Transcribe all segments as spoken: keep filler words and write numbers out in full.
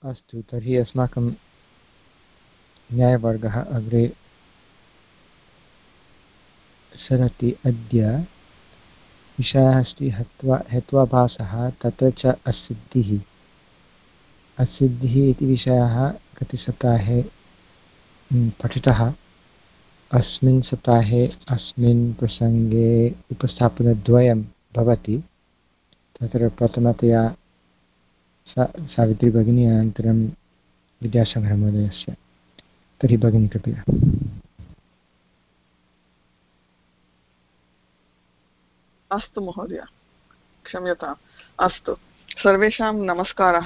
अस्तु, तर्हि अस्माकं न्यायवर्गः अग्रे सरति। अद्य विषयः अस्ति हत्वा हेत्वाभासः तत्र च असिद्धिः। असिद्धिः इति विषयः गतसप्ताहे पठितः। अस्मिन् सप्ताहे अस्मिन् प्रसङ्गे उपस्थापनद्वयं भवति। तत्र प्रथमतया सा सावित्री भगिनी, अनन्तरं विद्यासागरमहोदयस्य। तर्हि भगिनी कृपया। अस्तु महोदय, क्षम्यताम्। अस्तु, सर्वेषां नमस्कारः।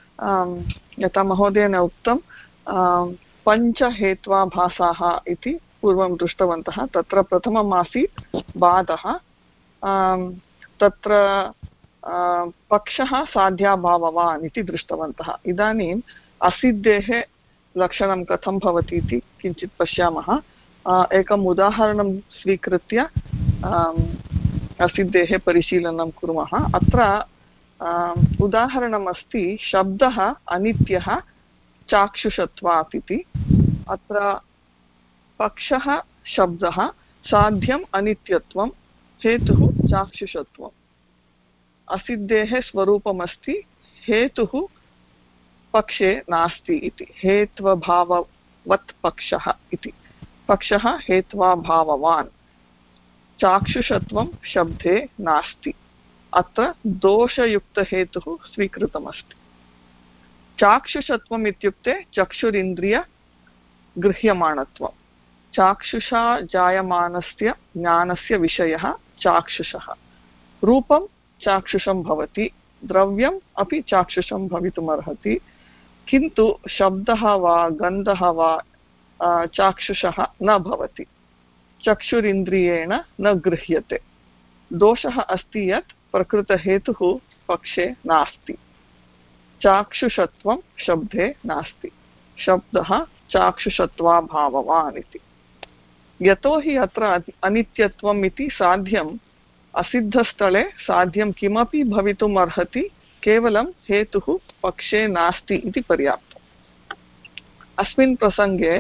यथा महोदयेन उक्तं पञ्चहेत्वाभासाः इति पूर्वं दृष्टवन्तः। तत्र प्रथमम् आसीत् बाधः। तत्र पक्षः साध्याभाववान् इति दृष्टवन्तः। इदानीम् असिद्धेः लक्षणं कथं भवति इति किञ्चित् पश्यामः। एकम् उदाहरणं स्वीकृत्य असिद्धेः परिशीलनं कुर्मः। अत्र उदाहरणम् अस्ति शब्दः अनित्यः चाक्षुषत्वात् इति। अत्र पक्षः शब्दः, साध्यम् अनित्यत्वं, हेतुः चाक्षुषत्वम्। असिद्धेः स्वरूपमस्ति हेतुः पक्षे नास्ति इति। हेत्वभाववत् पक्षः इति। पक्षः हेत्वाभाववान्। चाक्षुषत्वं शब्दे नास्ति। अत्र दोषयुक्तहेतुः स्वीकृतमस्ति। चाक्षुषत्वम् इत्युक्ते चक्षुरिन्द्रिय गृह्यमाणत्वं। चाक्षुषा जायमानस्य ज्ञानस्य विषयः चाक्षुषः। रूपं चाक्षुषं भवति, द्रव्यम् अपि चाक्षुषं भवितुमर्हति, किन्तु शब्दः वा गन्धः वा चाक्षुषः न भवति, चक्षुरिन्द्रियेण न गृह्यते। दोषः अस्ति यत् प्रकृतहेतुः पक्षे नास्ति, चाक्षुषत्वं शब्दे नास्ति। शब्दः चाक्षुषत्वाभाववान् इति। यतोहि अत्र अनित्यत्वम् इति साध्यम्, असिद्धस्थले साध्यं किमपि भवितुम् अर्हति, केवलं हेतुः पक्षे नास्ति इति पर्याप्तम्। अस्मिन् प्रसङ्गे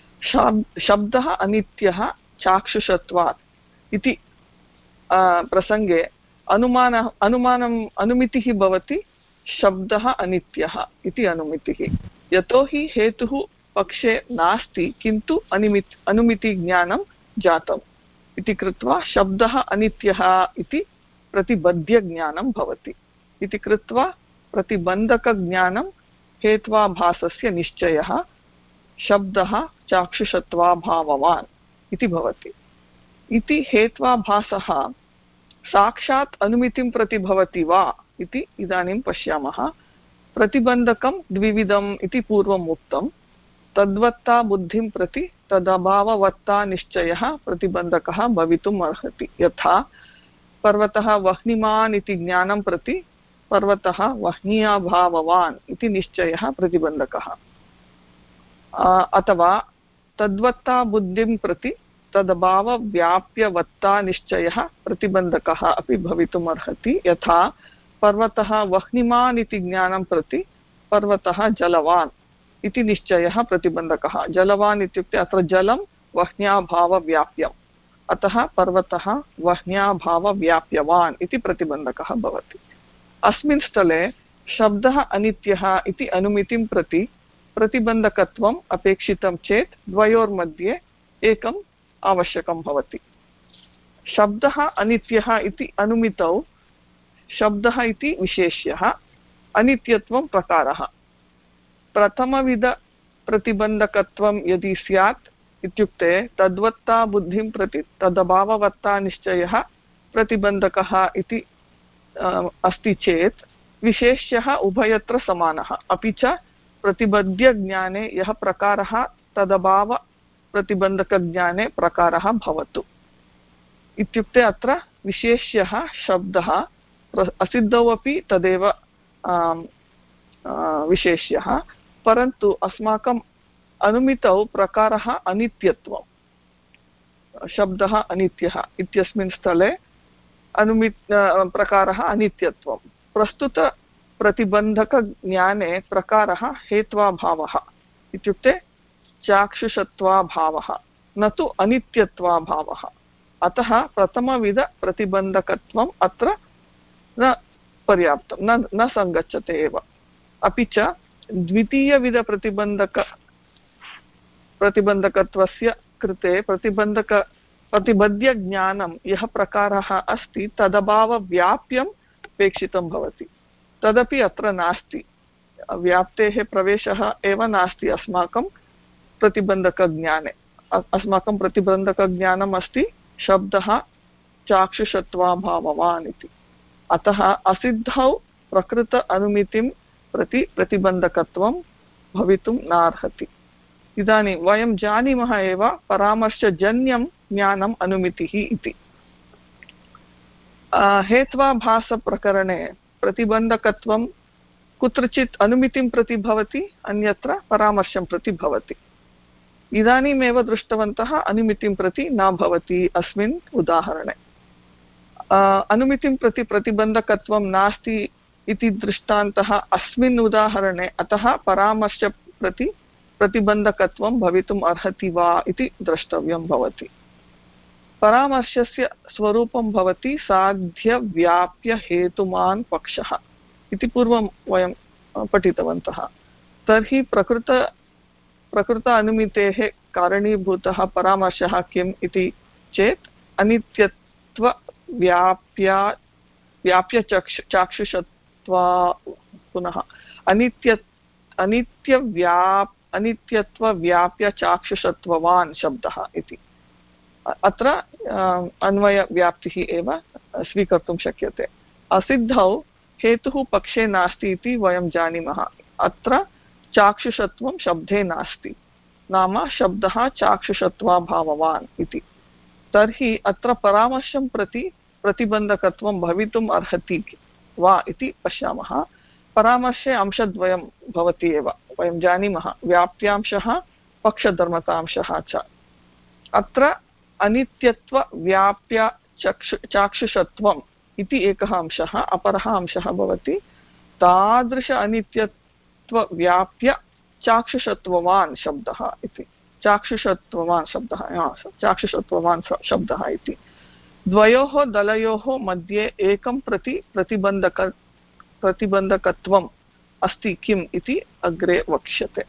शब्दः अनित्यः चाक्षुषत्वात् इति प्रसङ्गे अनुमान अनुमानम् अनुमितिः भवति शब्दः अनित्यः इति अनुमितिः। यतोहि हेतुः पक्षे नास्ति, किन्तु अनुमिति अनुमितिज्ञानं जातम् इति कृत्वा शब्दः अनित्यः इति प्रतिबध्यज्ञानं भवति। इति कृत्वा प्रतिबन्धकज्ञानं हेत्वाभासस्य निश्चयः शब्दः चाक्षुषत्वाभाववान् इति भवति। इति हेत्वाभासः साक्षात् अनुमितिं प्रति भवति वा इति इदानीं पश्यामः। प्रतिबन्धकं द्विविधम् इति पूर्वम् उक्तं। तद्वत्ता बुद्धिं प्रति तदभाववत्ता निश्चयः प्रतिबन्धकः भवितुम् अर्हति। यथा पर्वतः वह्निमान् इति ज्ञानं प्रति पर्वतः वह्न्याभाववान् इति निश्चयः प्रतिबन्धकः। अथवा तद्वत्ता बुद्धिं प्रति तदभावव्याप्यवत्ता निश्चयः प्रतिबन्धकः अपि भवितुम् अर्हति। यथा पर्वतः वह्निमान् इति ज्ञानं प्रति पर्वतः जलवान् इति निश्चयः प्रतिबन्धकः। जलवान् इत्युक्ते अत्र जलं वह्न्याभावव्याप्यम्, अतः पर्वतः वह्न्याभावव्याप्यवान् इति प्रतिबन्धकः भवति। अस्मिन् स्थले शब्दः अनित्यः इति अनुमितिं प्रति प्रतिबन्धकत्वम् अपेक्षितं चेत् द्वयोर्मध्ये एकम् आवश्यकं भवति। शब्दः अनित्यः इति अनुमितौ शब्दः इति विशेष्यः, अनित्यत्वं प्रकारः। प्रथमविधप्रतिबन्धकत्वं यदि स्यात् इत्युक्ते तद्वत्ता बुद्धिं प्रति तदभाववत्ता निश्चयः प्रतिबन्धकः इति अस्ति चेत् विशेष्यः उभयत्र समानः। अपि च प्रतिबध्यज्ञाने यः प्रकारः तदभाव प्रतिबन्धकज्ञाने प्रकारः भवतु। इत्युक्ते अत्र विशेष्यः शब्दः, असिद्धौ अपि तदेव विशेष्यः, परन्तु अस्माकम् अनुमितौ प्रकारः अनित्यत्वं। शब्दः अनित्यः इत्यस्मिन् स्थले अनुमित प्रकारः अनित्यत्वं। प्रस्तुत प्रतिबन्धकज्ञाने प्रकारः हेत्वाभावः इत्युक्ते चाक्षुषत्वाभावः न तु अनित्यत्वाभावः। अतः प्रथमविधप्रतिबन्धकत्वम् अत्र न पर्याप्तं, न न सङ्गच्छते एव। अपि च द्वितीयविधप्रतिबन्धक प्रतिबन्धकत्वस्य कृते प्रतिबन्धक प्रतिबद्ध्यज्ञानं यः प्रकारः अस्ति तदभावव्याप्यम् अपेक्षितं भवति, तदपि अत्र नास्ति। व्याप्तेः प्रवेशः एव नास्ति अस्माकं प्रतिबन्धकज्ञाने। अस्माकं प्रतिबन्धकज्ञानम् अस्ति शब्दः चाक्षुषत्वाभाववान् इति। अतः असिद्धौ प्रकृत अनुमितिं प्रति प्रतिबन्धकत्वं भवितुं नार्हति। इदानीं वयं जानीमः एव परामर्शजन्यं ज्ञानम् अनुमितिः इति। हेत्वाभासप्रकरणे प्रतिबन्धकत्वं कुत्रचित् अनुमितिं प्रति भवति, अन्यत्र परामर्शं प्रति भवति। इदानीमेव दृष्टवन्तः अनुमितिं प्रति न भवति अस्मिन् उदाहरणे। अनुमितिं प्रति प्रतिबन्धकत्वं नास्ति इति दृष्टान्तः अस्मिन् उदाहरणे, अतः परामर्श प्रति प्रतिबन्धकत्वं भवितुम् अर्हति वा इति द्रष्टव्यं भवति। परामर्शस्य स्वरूपं भवति साध्यव्याप्यहेतुमान् पक्षः इति पूर्वं वयं पठितवन्तः। तर्हि प्रकृत प्रकृत अनुमितेः कारणीभूतः परामर्शः किम् इति चेत् अनित्यत्वव्याप्या व्याप्यचक्षु चाक्षुषत्वा पुनः अनित्य अनित्यव्याप् अनित्यत्वव्याप्यचाक्षुषत्ववान् शब्दः इति। अत्र अन्वयव्याप्तिः एव स्वीकर्तुं शक्यते। असिद्धौ हेतुः पक्षे नास्ति इति वयं जानीमः। अत्र चाक्षुषत्वं शब्दे नास्ति, नाम शब्दः चाक्षुषत्वाभाववान् इति। तर्हि अत्र परामर्शं प्रति प्रतिबन्धकत्वं भवितुम् अर्हति वा इति पश्यामः। परामर्शे अंशद्वयं भवति एव, वयं जानीमः, व्याप्त्यांशः पक्षधर्मतांशः च। अत्र अनित्यत्वव्याप्य चक्षु चाक्षुषत्वम् इति एकः अंशः, अपरः अंशः भवति तादृश अनित्यत्वव्याप्य चाक्षुषत्ववान् शब्दः इति। चाक्षुषत्ववान् शब्दः चाक्षुषत्ववान् शब्दः इति। द्वयोः दलयोः मध्ये एकं प्रति प्रतिबन्धक प्रतिबन्धकत्वम् अस्ति किम् इति अग्रे वक्ष्यते।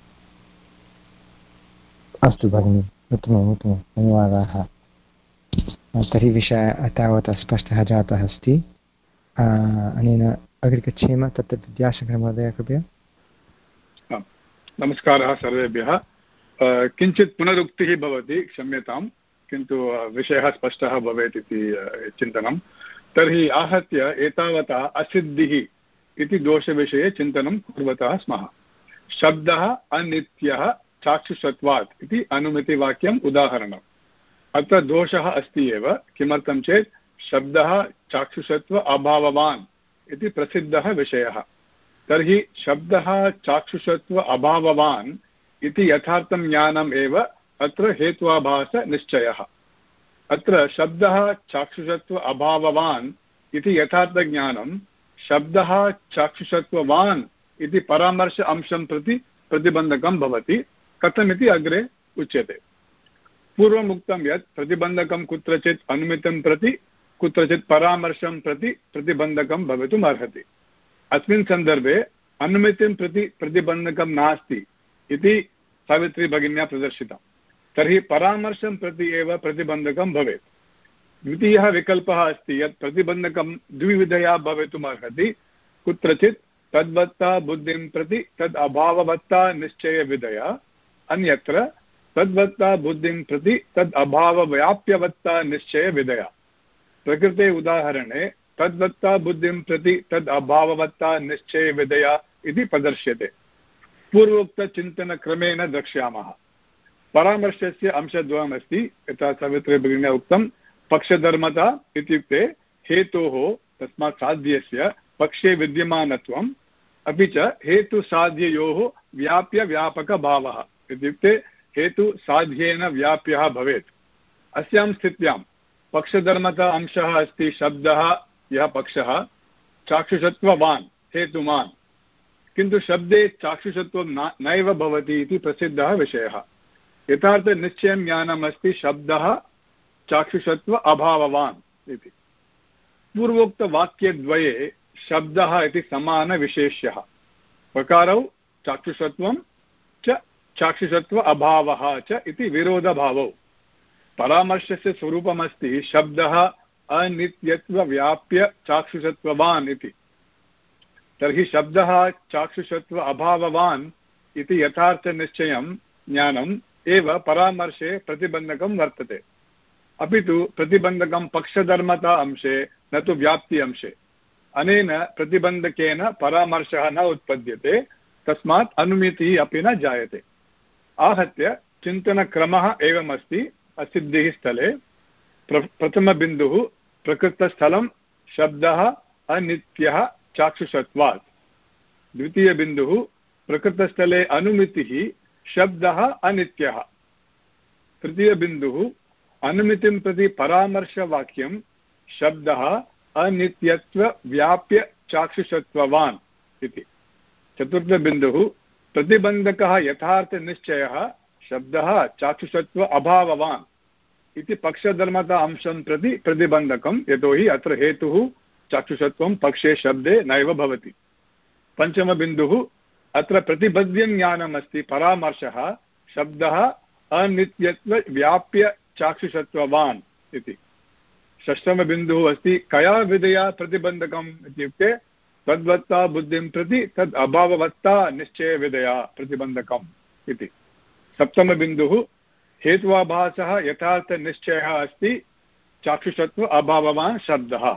अस्तु भगिनि, उत्तमम् उत्तमं, धन्यवादाः। तर्हि विषयः तावत् स्पष्टः जातः अस्ति। अनेन अग्रे गच्छेम। तत्र विद्याशङ्करमहोदय कृपया। नमस्कारः सर्वेभ्यः। किञ्चित् पुनरुक्तिः भवति, क्षम्यतां, किन्तु विषयः स्पष्टः भवेत् इति चिन्तनं। तर्हि आहत्य एतावता असिद्धिः इति दोषविषये चिन्तनं कुर्वतः स्मः। शब्दः अनित्यः चाक्षुषत्वात् इति अनुमितिवाक्यम् उदाहरणम्। अत्र दोषः अस्ति एव। किमर्थं चेत् शब्दः चाक्षुषत्व अभाववान् इति प्रसिद्धः विषयः। तर्हि शब्दः चाक्षुषत्व अभाववान् इति यथार्थं ज्ञानम् एव अत्र हेत्वाभासनिश्चयः। अत्र शब्दः चाक्षुषत्व अभाववान् इति यथार्थज्ञानं शब्दः चाक्षुषत्ववान् इति परामर्श अंशं प्रति प्रतिबन्धकं भवति। कथमिति अग्रे उच्यते। पूर्वम् उक्तं यत् प्रतिबन्धकं कुत्रचित् अनुमितं प्रति कुत्रचित् परामर्शं प्रति प्रतिबन्धकं भवितुम् अर्हति। अस्मिन् सन्दर्भे अनुमितिं प्रति प्रतिबन्धकं नास्ति इति सावित्री भगिन्या प्रदर्शितं। तर्हि परामर्शं प्रति एव प्रतिबन्धकं भवेत्। द्वितीयः विकल्पः अस्ति यत् प्रतिबन्धकं द्विविधया भवितुम् अर्हति। कुत्रचित् तद्वत्ता बुद्धिं प्रति तद् अभाववत्ता निश्चयविधया, अन्यत्र तद्वत्ता बुद्धिं प्रति तद् अभावव्याप्यवत्ता निश्चयविधया। प्रकृते उदाहरणे तद्वत्ता बुद्धिं प्रति तद् अभाववत्ता निश्चयविधया इति प्रदर्श्यते। पूर्वोक्तचिन्तनक्रमेण द्रक्ष्यामः। परामर्शस्य अंशद्वयमस्ति, यथा सावित्री भगिन्या उक्तं। पक्षधर्मता इत्युक्ते हेतोः तस्मात् साध्यस्य पक्षे विद्यमानत्वम्, अपि च हेतुसाध्ययोः व्याप्यव्यापकभावः इत्युक्ते हेतुसाध्येन व्याप्यः भवेत्। अस्यां स्थित्यां पक्षधर्मता अंशः अस्ति शब्दः यः पक्षः चाक्षुषत्ववान् हेतुमान् किन्तु शब्दे चाक्षुषत्वं न नैव भवति इति प्रसिद्धः विषयः। यथार्थनिश्चयं ज्ञानम् अस्ति शब्दः चाक्षुषत्व अभाववान् इति। पूर्वोक्तवाक्यद्वये शब्दः इति समानविशेष्यः, प्रकारौ चाक्षुषत्वं च चाक्षुषत्व अभावः च इति विरोधभावौ। परामर्शस्य स्वरूपमस्ति शब्दः अनित्यत्वव्याप्य चाक्षुषत्ववान् इति। तर्हि शब्दः चाक्षुषत्व अभाववान् इति यथार्थनिश्चयं ज्ञानम् एव परामर्शे प्रतिबन्धकं वर्तते, अपि तु प्रतिबन्धकं पक्षधर्मता अंशे न तु व्याप्ति अंशे। अनेन प्रतिबन्धकेन परामर्शः न उत्पद्यते, तस्मात् अनुमितिः अपि न जायते। आहत्य चिन्तनक्रमः एवमस्ति। असिद्धिः स्थले प्र प्रथमबिन्दुः प्रकृतस्थलं शब्दः अनित्यः चाक्षुषत्वात्। द्वितीयबिन्दुः प्रकृतस्थले अनुमितिः शब्दः अनित्यः। तृतीयबिन्दुः अनुमितिं प्रति परामर्शवाक्यं शब्दः अनित्यत्वव्याप्य चाक्षुषत्ववान् इति। चतुर्थबिन्दुः प्रतिबन्धकः यथार्थनिश्चयः शब्दः चाक्षुषत्व अभाववान् इति पक्षधर्मता अंशं प्रति प्रतिबन्धकं, यतोहि अत्र हेतुः चाक्षुषत्वं पक्षे शब्दे नैव भवति। पञ्चमबिन्दुः अत्र प्रतिबद्ध्यं ज्ञानमस्ति परामर्शः शब्दः अनित्यत्वव्याप्य चाक्षुषत्ववान् इति। षष्ठमबिन्दुः अस्ति कया विधया प्रतिबन्धकम् इत्युक्ते तद्वत्ता बुद्धिं प्रति तद् अभाववत्ता निश्चयविधया प्रतिबन्धकम् इति। सप्तमबिन्दुः हेत्वाभासः यथार्थनिश्चयः अस्ति चाक्षुषत्व अभाववान् शब्दः।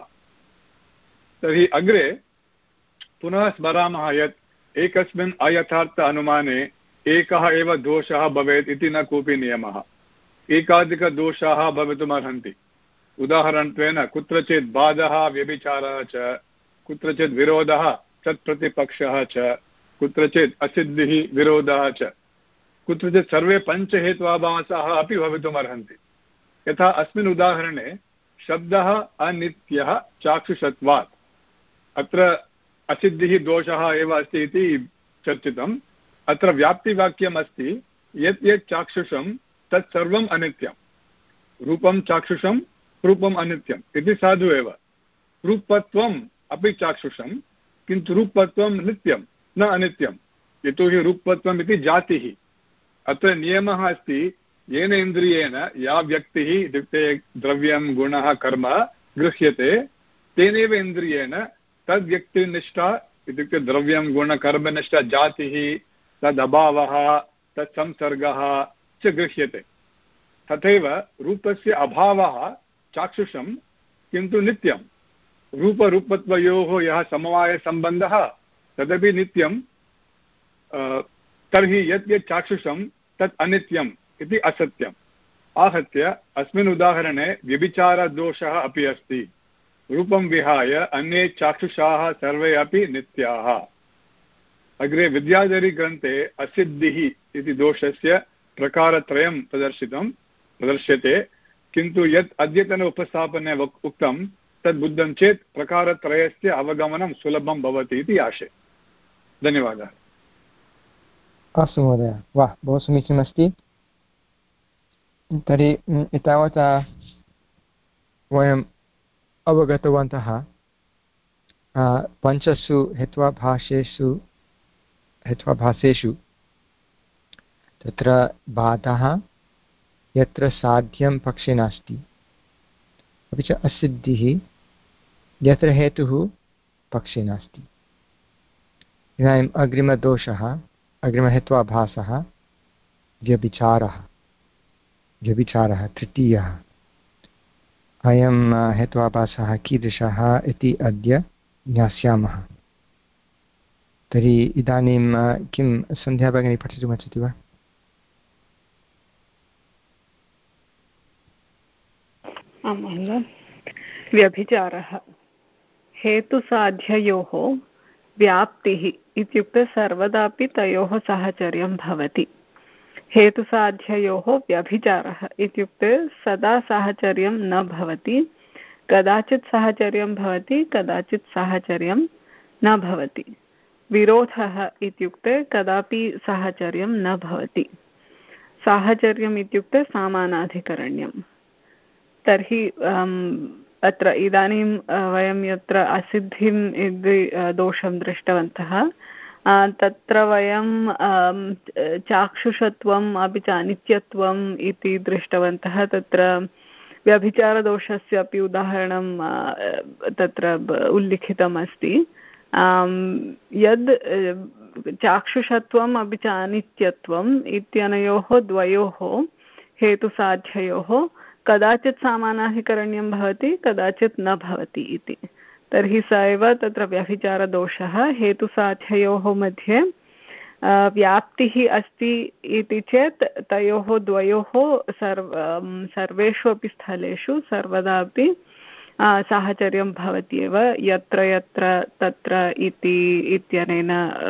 तर्हि अग्रे पुनः स्मरामः यत् एकस्मिन् अयथार्थ अनुमाने एकः एव दोषः भवेत् इति न कोऽपि नियमः। एकाधिकदोषाः भवितुमर्हन्ति। उदाहरणत्वेन कुत्रचित् बाधः व्यभिचारः च, कुत्रचित् विरोधः तत्प्रतिपक्षः च, कुत्रचित् असिद्धिः विरोधः च, कुत्रचित् सर्वे पञ्चहेत्वाभासाः अपि भवितुमर्हन्ति। यथा अस्मिन् उदाहरणे शब्दः अनित्यः चाक्षुषत्वात्। अत्र असिद्धिः दोषः एव अस्ति इति चर्चितम्। अत्र व्याप्तिवाक्यम् अस्ति यत् यत् चाक्षुषं तत् सर्वम् अनित्यं। रूपं चाक्षुषं रूपम् अनित्यम् इति साधु एव। रूपत्वम् अपि चाक्षुषं, किन्तु रूपत्वं नित्यं न अनित्यं, यतोहि रूपत्वम् इति जातिः। अत्र नियमः अस्ति येन इन्द्रियेण या व्यक्तिः इत्युक्ते द्रव्यं गुणः कर्म गृह्यते तेनैव इन्द्रियेण तद्व्यक्तिनिष्ठा इत्युक्ते द्रव्यं गुणकर्मनिष्ठा जातिः तदभावः तत्संसर्गः च गृह्यते। तथैव रूपस्य अभावः चाक्षुषं किन्तु नित्यं। रूपरूपत्वयोः यः समवायसम्बन्धः तदपि नित्यं। तर्हि यत् यत् चाक्षुषं तत् अनित्यम् इति असत्यम्। आहत्य अस्मिन् उदाहरणे व्यभिचारदोषः अपि अस्ति। रूपं विहाय अन्ये चाक्षुषाः सर्वे अपि नित्याः। अग्रे विद्याधरीग्रन्थे असिद्धिः इति दोषस्य प्रकारत्रयं प्रदर्शितं प्रदर्श्यते, किन्तु यत् अद्यतन उपस्थापने उक्तं तद् बुद्धं चेत् प्रकारत्रयस्य अवगमनं सुलभं भवति इति आशे। धन्यवादः। अस्तु महोदय, वाह, बहु समीचीनमस्ति। तर्हि एतावता वयम् अवगतवन्तः पञ्चसु हेत्वाभासेषु हेत्वाभासेषु तत्र बाधः यत्र साध्यं पक्षे नास्ति, अपि च असिद्धिः यत्र हेतुः पक्षे नास्ति। इदानीम् अग्रिमदोषः अग्रिमहेत्वाभासः व्यभिचारः व्यभिचारः तृतीयः। अयं हेत्वाभासः कीदृशः इति अद्य ज्ञास्यामः। तर्हि इदानीं किं सन्ध्या भगिनी पठितुमिच्छति वा? आं महोदय। व्यभिचारः हेतुसाध्ययोः व्याप्तिः इत्युक्ते सर्वदापि तयोः साहचर्यं भवति। हेतुसाध्ययोः व्यभिचारः इत्युक्ते सदा साहचर्यं न भवति, कदाचित् साहचर्यं भवति, कदाचित् साहचर्यं न भवति। विरोधः इत्युक्ते कदापि साहचर्यं न भवति। साहचर्यम् इत्युक्ते समानाधिकरण्यं। तर्हि अत्र इदानीं वयं यत्र असिद्धिम् इति दोषं दृष्टवन्तः, तत्र वयं चाक्षुषत्वम् अपि च अनित्यत्वम् इति दृष्टवन्तः। तत्र व्यभिचारदोषस्य अपि उदाहरणं तत्र उल्लिखितम् अस्ति। यद् चाक्षुषत्वम् अपि च अनित्यत्वम् इत्यनयोः द्वयोः हेतुसाध्ययोः कदाचित् समानाधिकरण्यं भवति, कदाचित् न भवति इति। तर्हि स एव तत्र व्यभिचारदोषः। हेतुसाध्ययोः मध्ये व्याप्तिः अस्ति इति चेत् तयोः द्वयोः सर्व सर्वेषु अपि स्थलेषु सर्वदा अपि साहचर्यं भवत्येव। यत्र यत्र तत्र इति इत्यनेन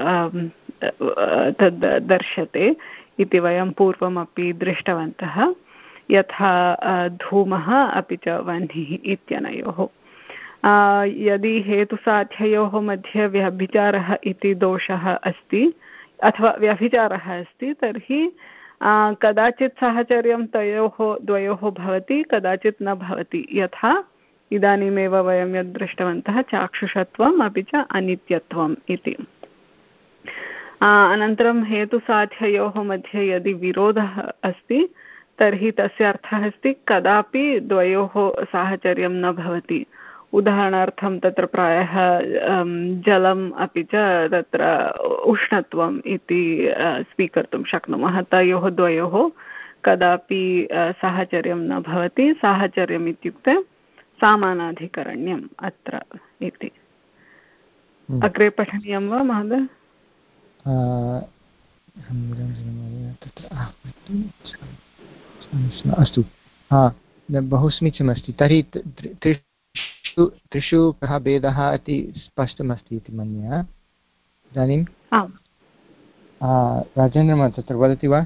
तद् दर्श्यते इति वयं पूर्वमपि दृष्टवन्तः, यथा धूमः अपि च वह्निः इत्यनयोः। यदि हेतुसाध्ययोः मध्ये व्यभिचारः इति दोषः अस्ति अथवा व्यभिचारः अस्ति, तर्हि कदाचित् साहचर्यं तयोः द्वयोः भवति, कदाचित् न भवति। यथा इदानीमेव वयं यद् दृष्टवन्तः चाक्षुषत्वम् अपि च अनित्यत्वम् इति। अनन्तरं हेतुसाध्ययोः मध्ये यदि विरोधः अस्ति तर्हि तस्य अर्थः अस्ति कदापि द्वयोः साहचर्यं न भवति। उदाहरणार्थं तत्र प्रायः जलम् अपि च तत्र उष्णत्वम् इति स्वीकर्तुं शक्नुमः। तयोः द्वयोः कदापि साहचर्यं न भवति। साहचर्यम् इत्युक्ते समानाधिकरण्यम् अत्र इति। अग्रे पठनीयं वा महोदय? अस्तु, हा, बहु समीचीनमस्ति। तर्हि त्रिषु त्रिषु कः भेदः इति स्पष्टमस्ति इति मन्ये। इदानीं राजेन्द्रमहोदय तत्र वदति वा?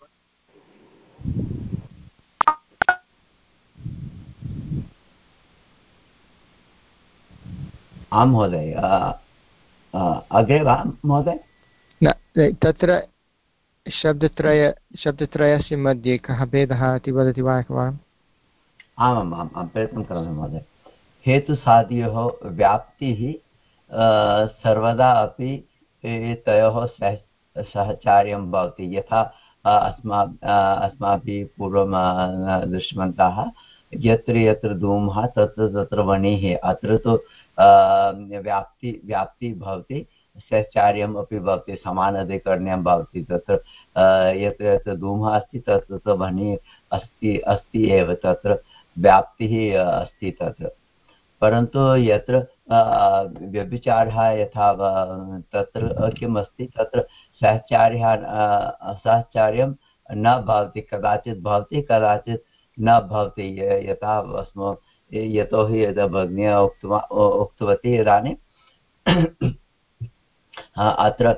आं महोदय, अग्रे वा महोदय? न, तत्र शब्दत्रय शब्दत्रयस्य मध्ये कः भेदः इति वदति वा एकवारम्? आमाम् आम् आं प्रयत्नं करोमि महोदय। हेतुसादयोः व्याप्तिः सर्वदा अपि तयोः सह सहचार्यं भवति। यथा अस्मा अस्माभिः पूर्वं दृष्टवन्तः, यत्र यत्र धूमः तत्र तत्र वह्निः। अत्र तु व्याप्ति व्याप्ति भवति, सहचार्यम् अपि भवति, समानाधिकरण्यं भवति। तत्र यत्र यत्र धूमः अस्ति तत्र तत्र वह्निः अस्ति अस्ति एव, तत्र व्याप्तिः अस्ति तत्र। परन्तु यत्र व्यभिचारः यथा तत्र किम् अस्ति, तत्र सहचार्यः सहचार्यं न भवति, कदाचित् भवति कदाचित् न भवति। यथा अस्म यतोहि यदा भगिन्या उक्त्वा उक्तवती इदानीं अत्र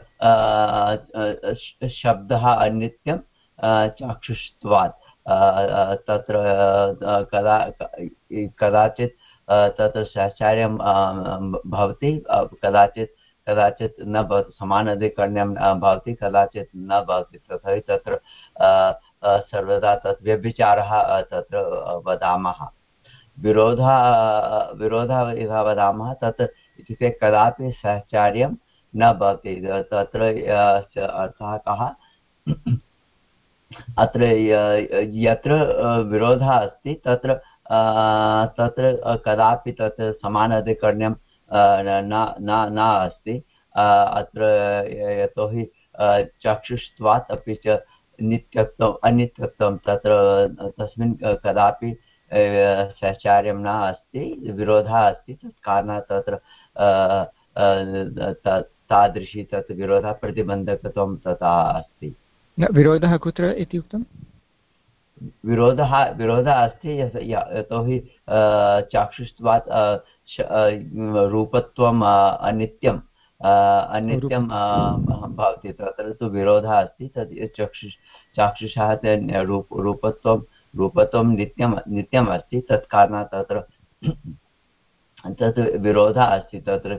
शब्दः अनित्यं चाक्षुषत्वात्। तत्र कदा कदाचित् तत्र सहचार्यं भवति, कदाचित् कदाचित् न भवति, समानाधिकरण्यं भवति, कदाचित् न भवति। तथापि तत्र सर्वदा तत् व्यभिचारः तत्र वदामः। विरोधः विरोधः यथा वदामः तत् इत्युक्ते कदापि सहचार्यं न भवति। तत्र अर्थः कः? अत्र यत्र विरोधः अस्ति तत्र तत्र कदापि तत् समानाधिकरण्यं न न अस्ति। अत्र यतोहि चक्षुष्त्वात् अपि च नित्यत्वम् अनित्यत्वं तत्र तस्मिन् कदापि सहचार्यं न अस्ति, विरोधः अस्ति। तत् कारणात् तत्र तादृशी तत् विरोधः प्रतिबन्धकत्वं तथा अस्ति। न, विरोधः कुत्र इति उक्तं? विरोधः विरोधः अस्ति यतोहि चाक्षुष्त्वात् रूपत्वम् अनित्यम् अनित्यं भवति। तत्र तु विरोधः अस्ति। तद् चक्षुष चाक्षुषः रूप रूपत्वं रूपत्वं नित्यं नित्यम् अस्ति। तत् कारणात् तत्र तत् विरोधः अस्ति तत्र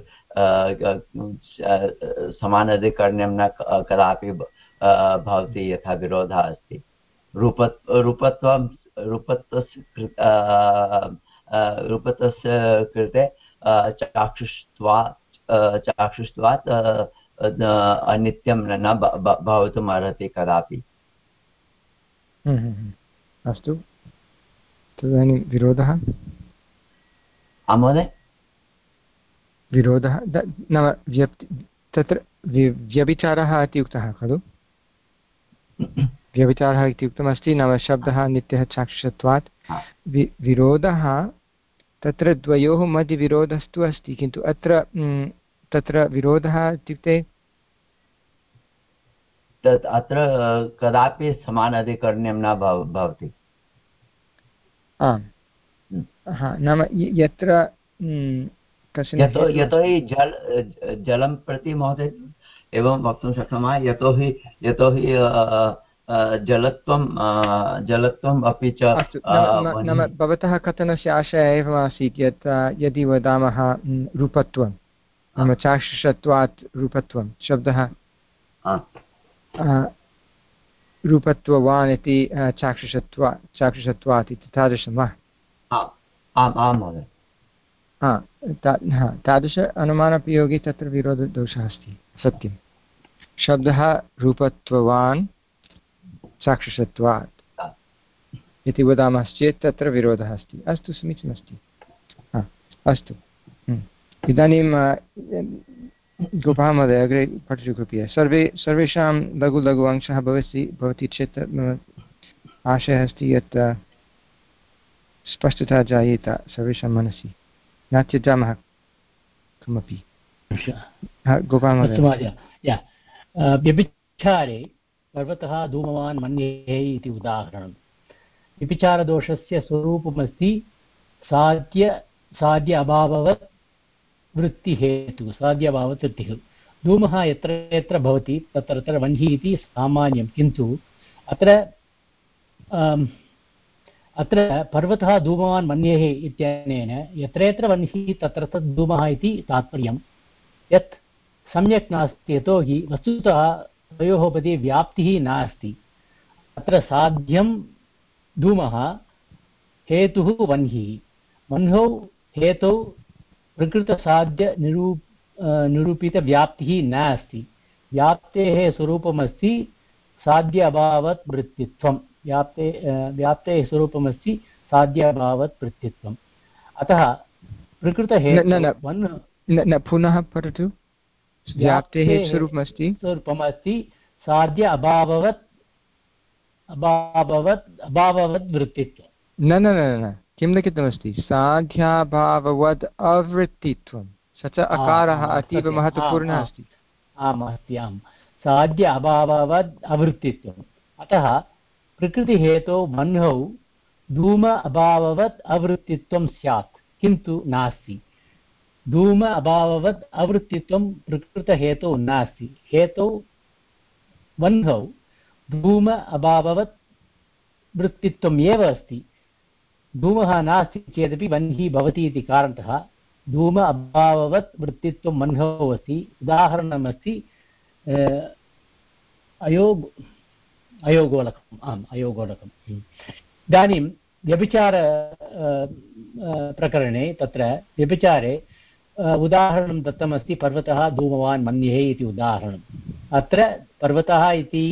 समानाधिकरण्यं न कदापि भवति यथा विरोधः अस्ति रूप रूपत्वं रूपत्वस्य रूपत्वस्य कृते चाक्षुष्त्वात् चाक्षुष्त्वात् अनित्यं न भवितुम् अर्हति कदापि। अस्तु तदानीं विरोधः महोदय विरोधः नाम व्यक्ति तत्र व्यभिचारः इति उक्तः खलु व्यभिचारः इति उक्तमस्ति नाम शब्दः नित्यः चाक्षुषत्वात् विरोधः तत्र द्वयोः मध्ये विरोधस्तु अस्ति किन्तु अत्र तत्र विरोधः इत्युक्ते तत् अत्र कदापि समानाधिकरण्यं न भवति। आम् नाम यत्र कश्चन यतोहि जल जलं प्रति महोदय एवं वक्तुं शक्नुमः यतोहि यतोहि जलत्वं जलत्वम् अपि च नाम भवतः कथनस्य आशयः एवमासीत् यत् यदि वदामः रूपत्वं नाम चाक्षुषत्वात् रूपत्वं शब्दः रूपत्ववान् इति चाक्षुषत्वात् चाक्षुषत्वात् इति तादृशं वा? आम् आं महोदय। तादृश अनुमानप्रयोगे तत्र विरोधदोषः अस्ति सत्यं शब्दः रूपत्ववान् चाक्षुषत्वात् इति वदामश्चेत् तत्र विरोधः अस्ति। अस्तु समीचीनमस्ति। अस्तु इदानीं गोपाल महोदय अग्रे पठतु कृपया। सर्वे सर्वेषां लघु लघु अंशः भवति भवति चेत् मम आशयः अस्ति यत् स्पष्टता जायेत सर्वेषां मनसि न त्यजामः किमपि। गोपाल महोदय व्यभिचारे पर्वतः धूमवान् मन्ये इति उदाहरणं। व्यभिचारदोषस्य स्वरूपमस्ति साध्य साध्य अभाववत् वृत्तिहेतुः साध्य अभावत् वृत्तिः। धूमः यत्र यत्र भवति तत्र तत्र वह्निः इति सामान्यं किन्तु अत्र अत्र पर्वतः धूमवान् मन्येः इत्यनेन यत्र यत्र वह्निः तत्र तत् धूमः इति तात्पर्यं यत् सम्यक् नास्ति यतोहि वस्तुतः तयोः मध्ये व्याप्तिः नास्ति। अत्र साध्यं धूमः हेतुः वह्निः वह्नौ हेतौ प्रकृतसाध्यनिरूप निरूपितव्याप्तिः नास्ति। व्याप्तेः स्वरूपमस्ति साध्य अभावत् वृत्तित्वं व्याप्ते व्याप्तेः स्वरूपमस्ति साध्य अभावत् वृत्तित्वम्। अतः प्रकृतहेतु न पुनः पठतु। व्याप्तेः स्वरूपमस्ति स्वरूपमस्ति साध्य अभाववत् अभाववत् अभाववत् वृत्तित्वं। न न न न किं लिखितमस्ति साध्याभाववद् अवृत्तित्वं स च अकारः अतीव महत्वपूर्णः अस्ति। आम् अस्ति आम् साध्य अभाववद् अवृत्तित्वम्। अतः प्रकृतिहेतौ वह्नौ धूम अभाववत् अवृत्तित्वं स्यात् किन्तु नास्ति। धूम अभाववत् अवृत्तित्वं प्रकृतहेतौ नास्ति। हेतौ वह्नौ धूम अभाववत् वृत्तित्वम् एव अस्ति। धूमः नास्ति चेदपि वह्निः भवति इति कारणतः धूम अभाववत् वृत्तित्वं वह्नौ अस्ति। उदाहरणमस्ति अयोग अयोगोलकम् आम् अयोगोलकम्। इदानीं व्यभिचार प्रकरणे तत्र व्यभिचारे उदाहरणं दत्तमस्ति पर्वतः धूमवान् मन्ये इति उदाहरणम्। अत्र पर्वतः इति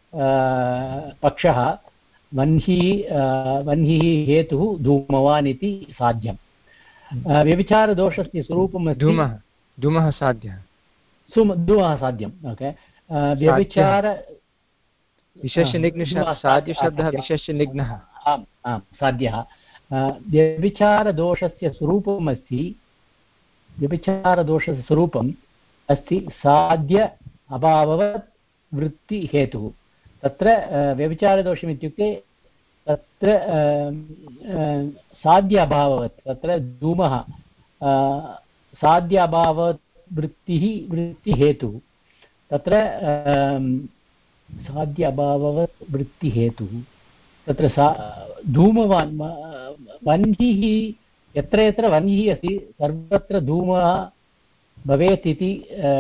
पक्षः वह्निः वह्निः हेतुः धूमवान् इति साध्यं। व्यभिचारदोषस्य स्वरूपमस्ति धूमः धूमः साध्यः धूमः साध्यम्। ओके व्यभिचार विशेषनिघ्नः साध्यशब्दः विशेषनिघ्नः। आम् आम् साध्यः। व्यभिचारदोषस्य स्वरूपमस्ति व्यभिचारदोषस्य स्वरूपम् अस्ति साध्य अभाववत् वृत्तिहेतुः। तत्र व्यभिचारदोषम् इत्युक्ते तत्र साध्य अभाववत् तत्र धूमः साध्य अभाववत् वृत्तिः वृत्तिहेतुः। तत्र साध्य अभाववत् वृत्तिहेतुः तत्र सा धूमवान् वह्निः यत्र यत्र वह्निः अस्ति सर्वत्र धूमः भवेत् इति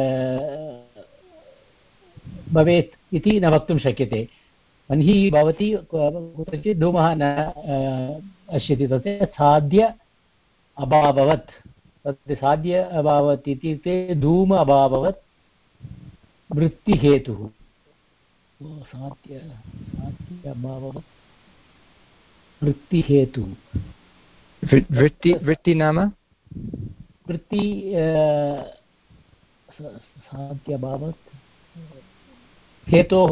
भवेत् इति न वक्तुं शक्यते। वह्निः भवति कुत्रचित् धूमः न पश्यति, तस्य साध्य अभाववत्, तत् साध्य अभावत् इत्युक्ते धूम अभाववत् वृत्तिहेतुः। साध्य साध्य अभाववत् वृत्तिहेतुः। वृत्ति वृत्ति नाम वृत्ति साध्य अभावत् हेतोः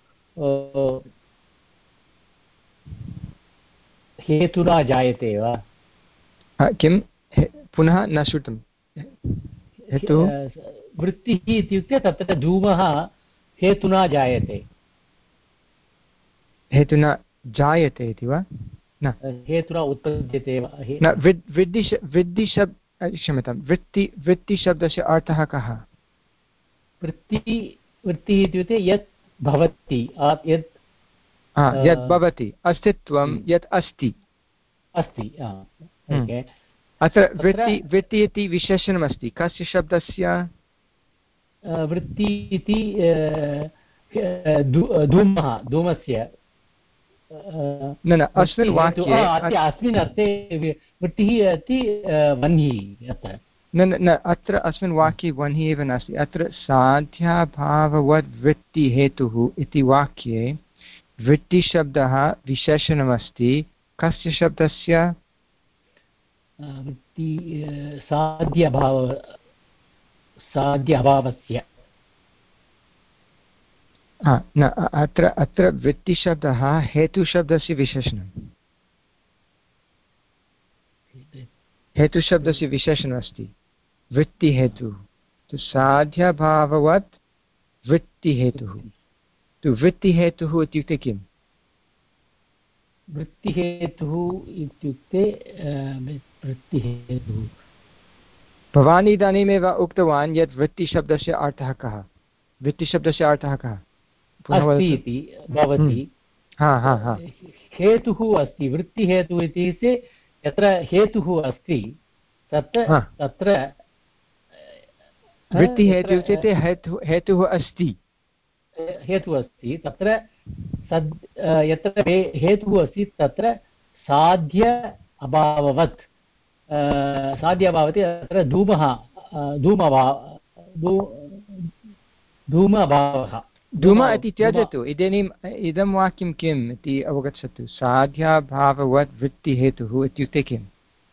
हेतुना जायते वा? किं पुनः न श्रुतं? हेतुः वृत्तिः इत्युक्ते तत्र धूमः हेतुना जायते। हेतुना जायते इति वा? न, हेतुना उत्पद्यते वा? न, वृद्धि वृद्धि शब्द क्षम्यतां, वृत्ति वृत्तिशब्दस्य अर्थः कः? वृत्ति वृत्तिः इत्युक्ते यत् भवति, यत् यत् भवति, अस्तित्वं यत् अस्ति अस्ति। अत्र वृत्ति वृत्ति इति विशेषणमस्ति। कस्य शब्दस्य? वृत्ति इति धूमः, धूमस्य। न न, अस्मिन् वाक्ये अस्मिन् अर्थे वृत्तिः इति वह्निः अत्र न न न अत्र अस्मिन् वाक्ये वह्निः एव नास्ति। अत्र साध्याभाववद् वृत्तिहेतुः इति वाक्ये वृत्तिशब्दः विशेषणमस्ति। कस्य शब्दस्य? वृत्ति साध्यभाव साध्यभावस्य। न, अत्र अत्र वृत्तिशब्दः हेतुशब्दस्य विशेषणं। हेतुशब्दस्य विशेषणमस्ति वृत्तिहेतुः। तु साध्यभाववत् वृत्तिहेतुः। तु वृत्तिहेतुः इत्युक्ते किम्? वृत्तिहेतुः इत्युक्ते वृत्तिहेतुः भवान् इदानीमेव उक्तवान् यत् वृत्तिशब्दस्य अर्थः कः? वृत्तिशब्दस्य अर्थः कः? अस्ति इति भवति। हा हा हा हेतुः अस्ति। वृत्तिहेतुः इत्युक्ते यत्र हेतुः अस्ति तत्र तत्र वृत्तिहेतुः इत्युक्ते हेतुः हेतुः अस्ति हेतुः अस्ति तत्र सद् यत्र हेतुः अस्ति तत्र साध्य अभाववत् साध्य अभावति तत्र धूमः धूमभाव धूम अभावः। धूम इति त्यजतु। इदानीम् इदं वाक्यं किम् इति अवगच्छतु। साध्याभाववत् वृत्तिहेतुः इत्युक्ते किम्?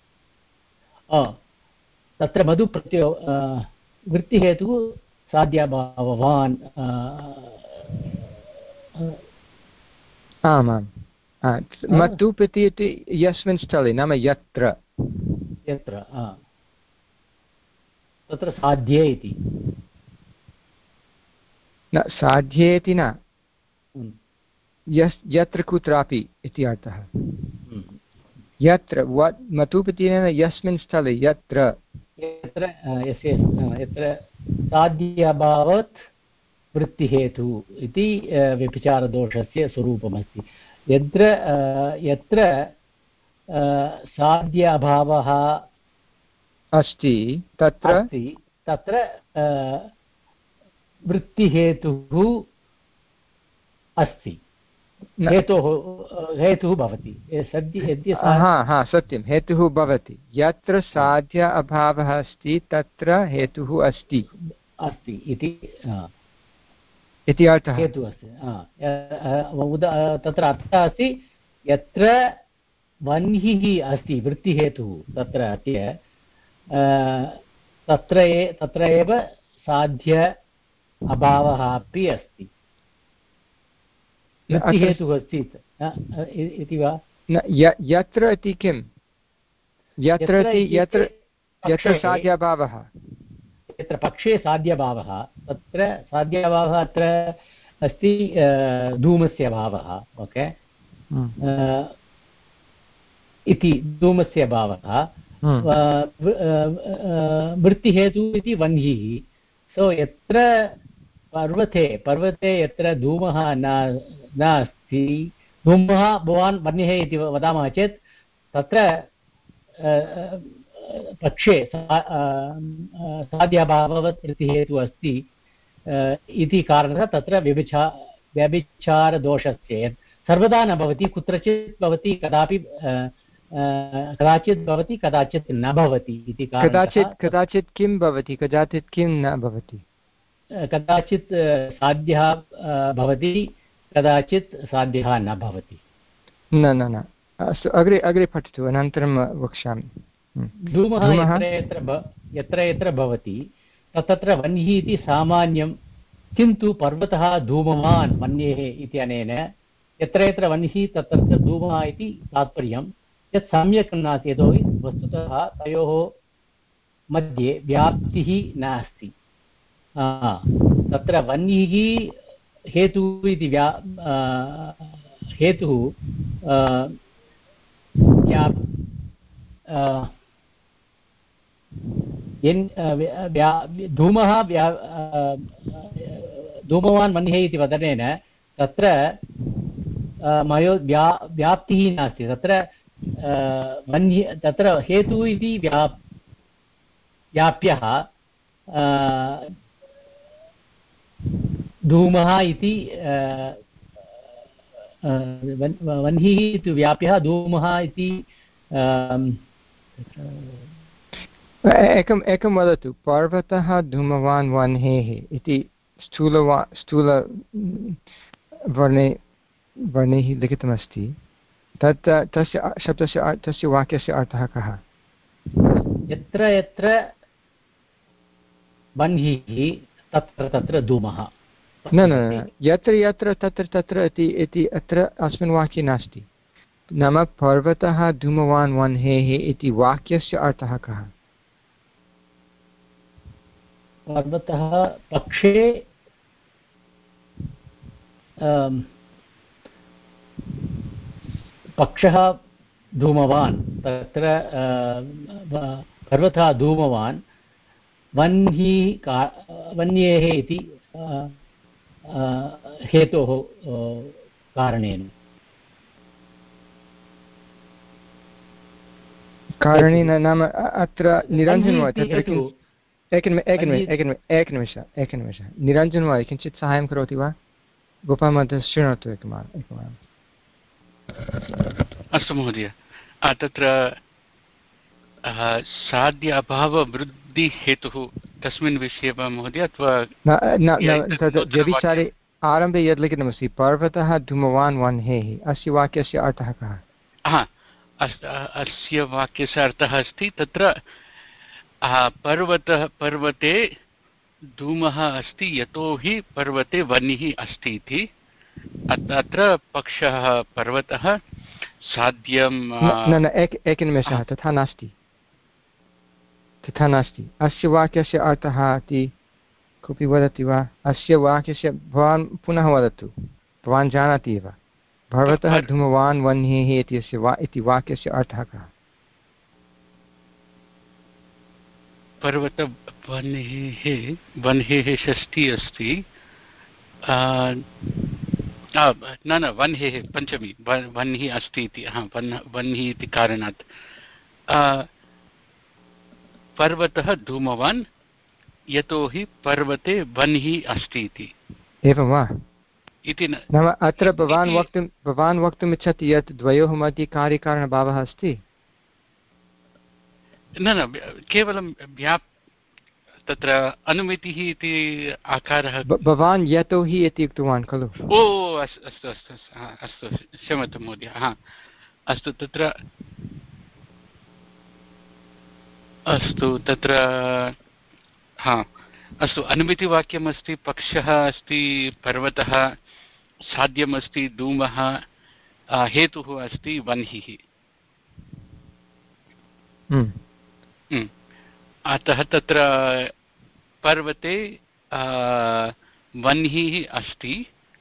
तत्र मधु प्रत्ययो वृत्तिहेतुः साध्याभाववान्। आमां मतु प्रति इति यस्मिन् स्थले नाम यत्र यत्र तत्र साध्ये इति न, साध्ये इति न, यस् यत्र कुत्रापि इति अर्थः। यत्र मतुपतिरेण यस्मिन् स्थले यत्र यत्र यस्य यत्र साध्यभावात् वृत्तिहेतुः इति व्यभिचारदोषस्य स्वरूपमस्ति। यत्र यत्र साध्य अभावः अस्ति तत्र तत्र वृत्तिहेतुः अस्ति। हेतुः हेतुः भवति सद्य यद्य हा हा सत्यं हेतुः भवति। यत्र साध्य अभावः अस्ति तत्र हेतुः अस्ति अस्ति इति इति अर्थः। हेतुः अस्ति तत्र अर्थः अस्ति यत्र वह्निः अस्ति वृत्तिहेतुः तत्र अद्य तत्र तत्र एव साध्य अभावः अपि अस्ति। वृत्तिहेतुः अस्ति इति वा? यत्र इति किं? यत्र यत्र यत्र साध्यभावः यत्र पक्षे साध्यभावः तत्र साध्यभावः अत्र अस्ति धूमस्य भावः। ओके इति धूमस्य भावः। वृत्तिहेतुः इति वह्निः। सो यत्र पर्वते पर्वते यत्र धूमः न नास्ति, धूमः भवान् वह्निः इति वदामः चेत् तत्र पक्षे साध्याभाववत् इति हेतुः अस्ति इति कारणतः तत्र व्यभिचा व्यभिचारदोषस्य यत् सर्वदा न भवति, कुत्रचित् भवति, कदापि कदाचित् भवति, कदाचित् न भवति इति कदाचित् कदाचित् किं भवति, कदाचित् किं न भवति, कदाचित् साध्यः भवति, कदाचित् साध्यः न भवति। न न न अस्तु, अग्रे अग्रे पठतु, अनन्तरं वक्ष्यामि। धूमः यत्र यत्र यत्र यत्र भवति तत्र वह्निः इति सामान्यं, किन्तु पर्वतः धूमवान् वह्नेः इत्यनेन यत्र यत्र वह्निः तत्र धूमः इति तात्पर्यं, यत् सम्यक् नास्ति, यतोहि वस्तुतः तयोः मध्ये व्याप्तिः नास्ति। तत्र वह्निः हेतुः इति व्या हेतुः धूमः धूमवान् वह्निः इति वदनेन तत्र मयो व्या व्याप्तिः नास्ति, तत्र वह्निः तत्र हेतुः इति व्याप् व्याप्यः धूमः इति वह्निः इति व्याप्यः धूमः इति एकम् एकं वदतु, पर्वतः धूमवान् वह्नेः इति स्थूलवा स्थूल वर्णे वर्णैः लिखितमस्ति, तत् तस्य शब्दस्य तस्य वाक्यस्य अर्थः कः? यत्र यत्र वह्निः तत्र तत्र धूमः। न न यत्र यत्र तत्र तत्र इति अत्र अस्मिन् वाक्ये नास्ति। नाम पर्वतः धूमवान् वह्नेः इति वाक्यस्य अर्थः कः? पर्वतः पक्षे पक्षः धूमवान्, तत्र पर्वतः धूमवान् वह्निः वह्नेः इति हेतोः कारणेन कारणेन नाम अत्र निरञ्जनः तत्र एकनिमिषः एकनिमिषः निरञ्जनः किञ्चित् साहाय्यं करोति वा? गोपालमहोदय शृणोतु एकवारम् एकवारम्। अस्तु महोदय, तत्र साध्य अभाववृद्धिहेतुः तस्मिन् विषये वा महोदय, अथवा व्यभिचारे आरम्भे यद् लिखितमस्ति पर्वतः धूमवान् वह्नेः, अस्य वाक्यस्य अर्थः कः? हा, अस्य वाक्यस्य अर्थः अस्ति तत्र पर्वतः पर्वते धूमः अस्ति यतोहि पर्वते वह्निः अस्ति इति। अत्र पक्षः पर्वतः साध्यं न न एक एकनिमेषः, तथा नास्ति तथा नास्ति। अस्य वाक्यस्य अर्थः इति कोऽपि वदति वा? अस्य वाक्यस्य भवान् पुनः वदतु, भवान् जानाति एव। पर्वतः धूमवान् वह्नेः इत्यस्य वा इति वाक्यस्य अर्थः कः? पर्वत वह्नेः वह्नेः षष्ठी अस्ति, न न वह्नेः पञ्चमी वह्निः अस्ति इति, हा वह्निः इति कारणात् पर्वतः धूमवान् यतोहि पर्वते वह्निः अस्ति इति। एवं वा? इति नाम अत्र भवान् वक्तुं भवान् वक्तुम् इच्छति यत् द्वयोः मध्ये कार्यकारणभावः अस्ति? न न केवलं व्याप् तत्र अनुमितिः इति आकारः। भवान् यतोहि इति उक्तवान् खलु? ओ अस्तु अस्तु अस्तु अस्तु क्षम्यतां महोदय। हा अस्तु, तत्र अस्तु तत्र हा अस्तु अनुमितिवाक्यमस्ति, पक्षः अस्ति, पर्वतः, साध्यमस्ति, धूमः, हेतुः अस्ति वह्निः। अतः तत्र पर्वते वह्निः अस्ति,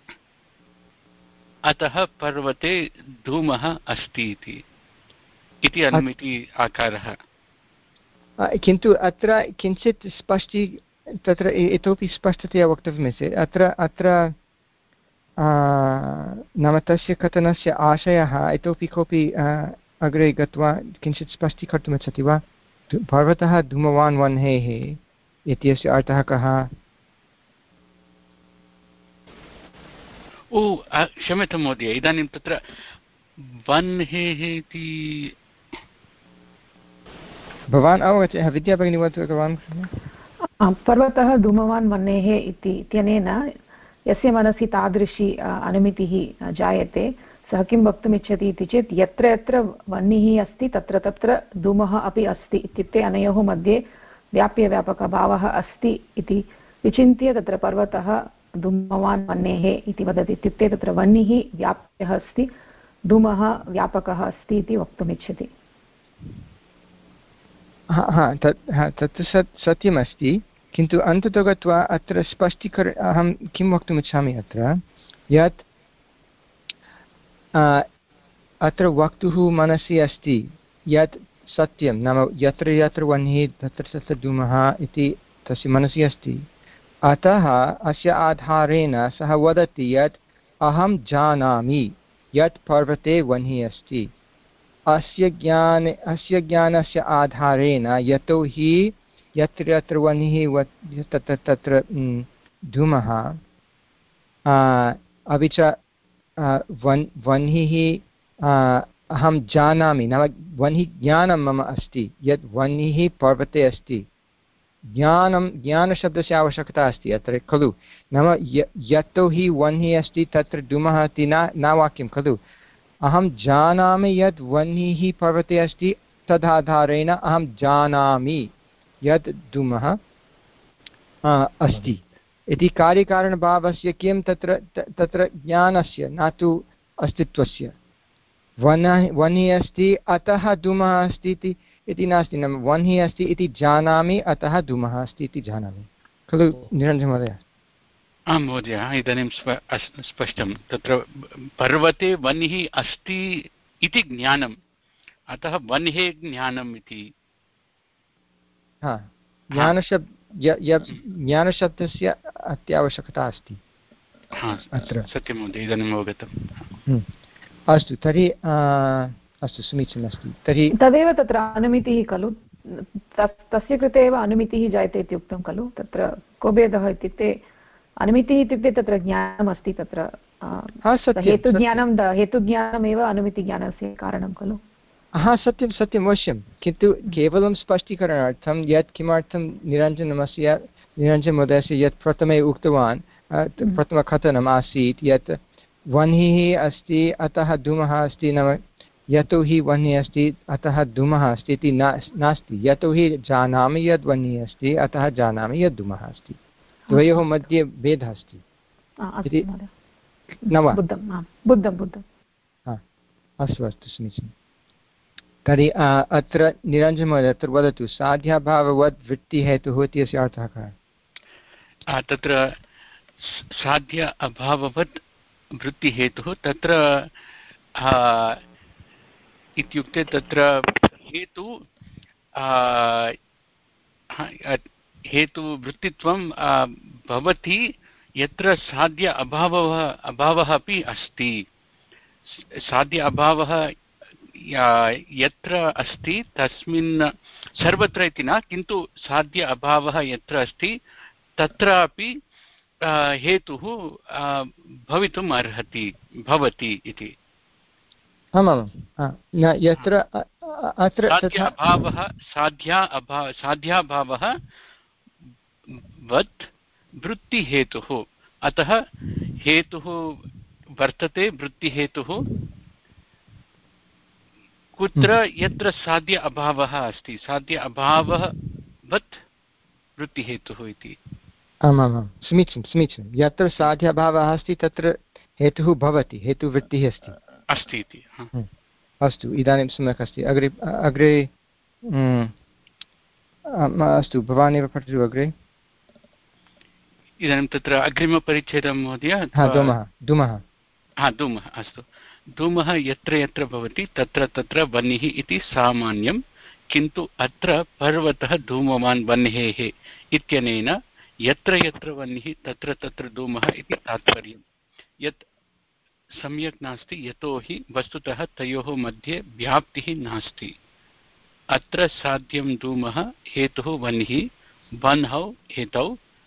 अतः पर्वते धूमः अस्ति इति अनुमिति आकारः। किन्तु अत्र किञ्चित् स्पष्टी तत्र इतोपि स्पष्टतया वक्तव्यमस्ति। अत्र अत्र नाम तस्य कथनस्य आशयः इतोपि कोऽपि अग्रे गत्वा किञ्चित् स्पष्टीकर्तुमिच्छति वा? पर्वतः धूमवान् वह्नेः इत्यस्य अर्थः कः? ओ क्षम्यतां महोदय, इदानीं तत्र वह्नेः इति भवान् अवगतः? विद्याभगिनी वदतु। पर्वतः धूमवान् वह्नेः इति इत्यनेन यस्य मनसि तादृशी अनुमितिः जायते सः किं वक्तुमिच्छति इति चेत् यत्र यत्र वह्निः अस्ति तत्र तत्र धूमः अपि अस्ति इत्युक्ते अनयोः मध्ये व्याप्यव्यापकभावः अस्ति इति विचिन्त्य तत्र पर्वतः धूमवान् वह्नेः इति वदति। इत्युक्ते तत्र वह्निः व्याप्यः अस्ति, धूमः व्यापकः अस्ति इति वक्तुमिच्छति। हा तत् तत् सत्यमस्ति, किन्तु अन्ततो गत्वा अत्र स्पष्टीकर अहं किं वक्तुमिच्छामि अत्र यत् अत्र वक्तुः मनसि अस्ति यत् सत्यं, नाम यत्र यत्र वह्निः तत्र तत्र धूमः इति तस्य मनसि अस्ति। अतः अस्य आधारेण सः वदति यत् अहं जानामि यत् पर्वते वह्निः अस्ति। अस्य ज्ञाने अस्य ज्ञानस्य आधारेण यतोहि यत्र यत्र वह्निः तत्र तत्र धूमः, अपि च वन् वह्निः अहं जानामि, नाम वह्निः ज्ञानं मम अस्ति यत् वह्निः पर्वते अस्ति। ज्ञानं ज्ञानशब्दस्य आवश्यकता अस्ति अत्र खलु, नाम यतोहि वह्निः अस्ति तत्र धूमः इति न न वाक्यं खलु। अहं जानामि यत् वह्निः पर्वते अस्ति, तदाधारेण अहं जानामि यत् धूमः अस्ति इति कार्यकारणभावस्य किं तत्र तत्र ज्ञानस्य न तु अस्तित्वस्य। वह्निः वह्निः अस्ति अतः धूमः अस्ति इति नास्ति, नाम वह्निः अस्ति इति जानामि अतः धूमः अस्ति इति जानामि खलु निरञ्जनमहोदय? आं महोदय, इदानीं स्पष्टं। तत्र पर्वते वह्निः अस्ति इति ज्ञानम्, अतः वह्नेः ज्ञानम् इति। हा, ज्ञानशब्द ज्ञानशब्दस्य अत्यावश्यकता अस्ति अत्र। सत्यं महोदय, इदानीम् अवगतम्। अस्तु, तर्हि अस्तु, समीचीनमस्ति। तर्हि तदेव तत्र अनुमितिः खलु, तस्य कृते एव अनुमितिः जायते इति उक्तं खलु। तत्र को भेदः इत्युक्ते अनुमितिः इत्युक्ते तत्र ज्ञानमस्ति, तत्र हेतुज्ञानं हेतुज्ञानमेव अनुमितिज्ञानस्य कारणं खलु। हा, सत्यं सत्यम् अवश्यं, किन्तु केवलं स्पष्टीकरणार्थं यत् किमर्थं निरञ्जनमस्य निरञ्जनमहोदयस्य यत् प्रथमे उक्तवान्, प्रथमकथनम् आसीत् यत् वह्निः अस्ति अतः धूमः अस्ति, नाम यतोहि वह्निः अस्ति अतः धूमः अस्ति इति नास्ति, यतोहि जानामि यद् वह्निः अस्ति अतः जानामि यद् धूमः अस्ति। द्वयोः मध्ये भेदः अस्ति न वा? अस्तु अस्तु, समीचीनं। तर्हि अत्र निरञ्जनमहोदय अत्र वदतु, साध्याभाववद् वृत्तिहेतुः इत्यस्य अर्थः कः? तत्र साध्य अभाववत् वृत्तिहेतुः तत्र इत्युक्ते तत्र हेतु हेतुवृत्तित्वं भवति यत्र साध्य अभावः अभावः अपि अस्ति। साध्य अभावः यत्र अस्ति तस्मिन् सर्वत्र इति न, किन्तु साध्य अभावः यत्र अस्ति तत्रापि हेतुः भवितुम् अर्हति भवति इति। आमां, यत्र अत्र साध्याभावः साध्या अभाव साध्याभावः वत् वृत्तिहेतुः, अतः हेतुः वर्तते वृत्तिहेतुः कुत्र यत्र साध्य अभावः अस्ति, साध्य अभावः वत् वृत्तिहेतुः इति। आमामां, समीचीनं समीचीनं। यत्र साध्याभावः अस्ति तत्र हेतुः भवति, हेतुवृत्तिः अस्ति अस्ति इति। अस्तु, इदानीं सम्यक् अस्ति। अग्रे अग्रे अस्तु, भवान् एव पठतु अग्रे। इदानीं तत्र अग्रिमपरिच्छेदं महोदय। धूमः धूमः हा धूमः अस्तु। धूमः यत्र यत्र भवति तत्र तत्र वह्निः इति सामान्यं, किन्तु अत्र पर्वतः धूमवान् वह्नेः इत्यनेन यत्र यत्र वह्निः तत्र तत्र धूमः इति तात्पर्यं। यत् सम्यक् नास्ति यतोहि वस्तुतः तयोः मध्ये व्याप्तिः नास्ति। अत्र साध्यं धूमः हेतुः वह्निः वह्नौ हेतौ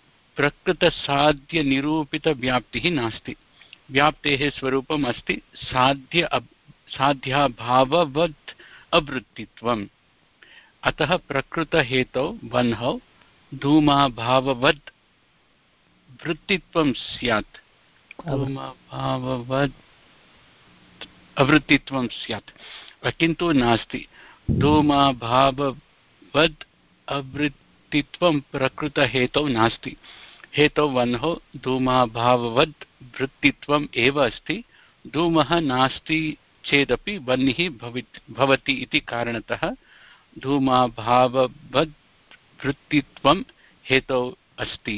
प्रकृतसाध्यनिरूपितव्याप्तिः नास्ति। व्याप्तेः स्वरूपम् अस्ति साध्य साध्याभाववत् अवृत्तित्वम्। अतः प्रकृतहेतौ वह्नौ धूमाभाववत् वृत्तित्वं स्यात्। धूमाभाववत् अवृत्तित्वं स्यात् किन्तु नास्ति। धूमाभाववत् अवृत्तित्वं प्रकृतहेतौ नास्ति। हेतौ वह्नौ धूमाभाववत् वृत्तित्वम् एव अस्ति। धूमः नास्ति चेदपि वह्निः भवति इति कारणतः धूमाभाववत् वृत्तित्वं हेतौ अस्ति।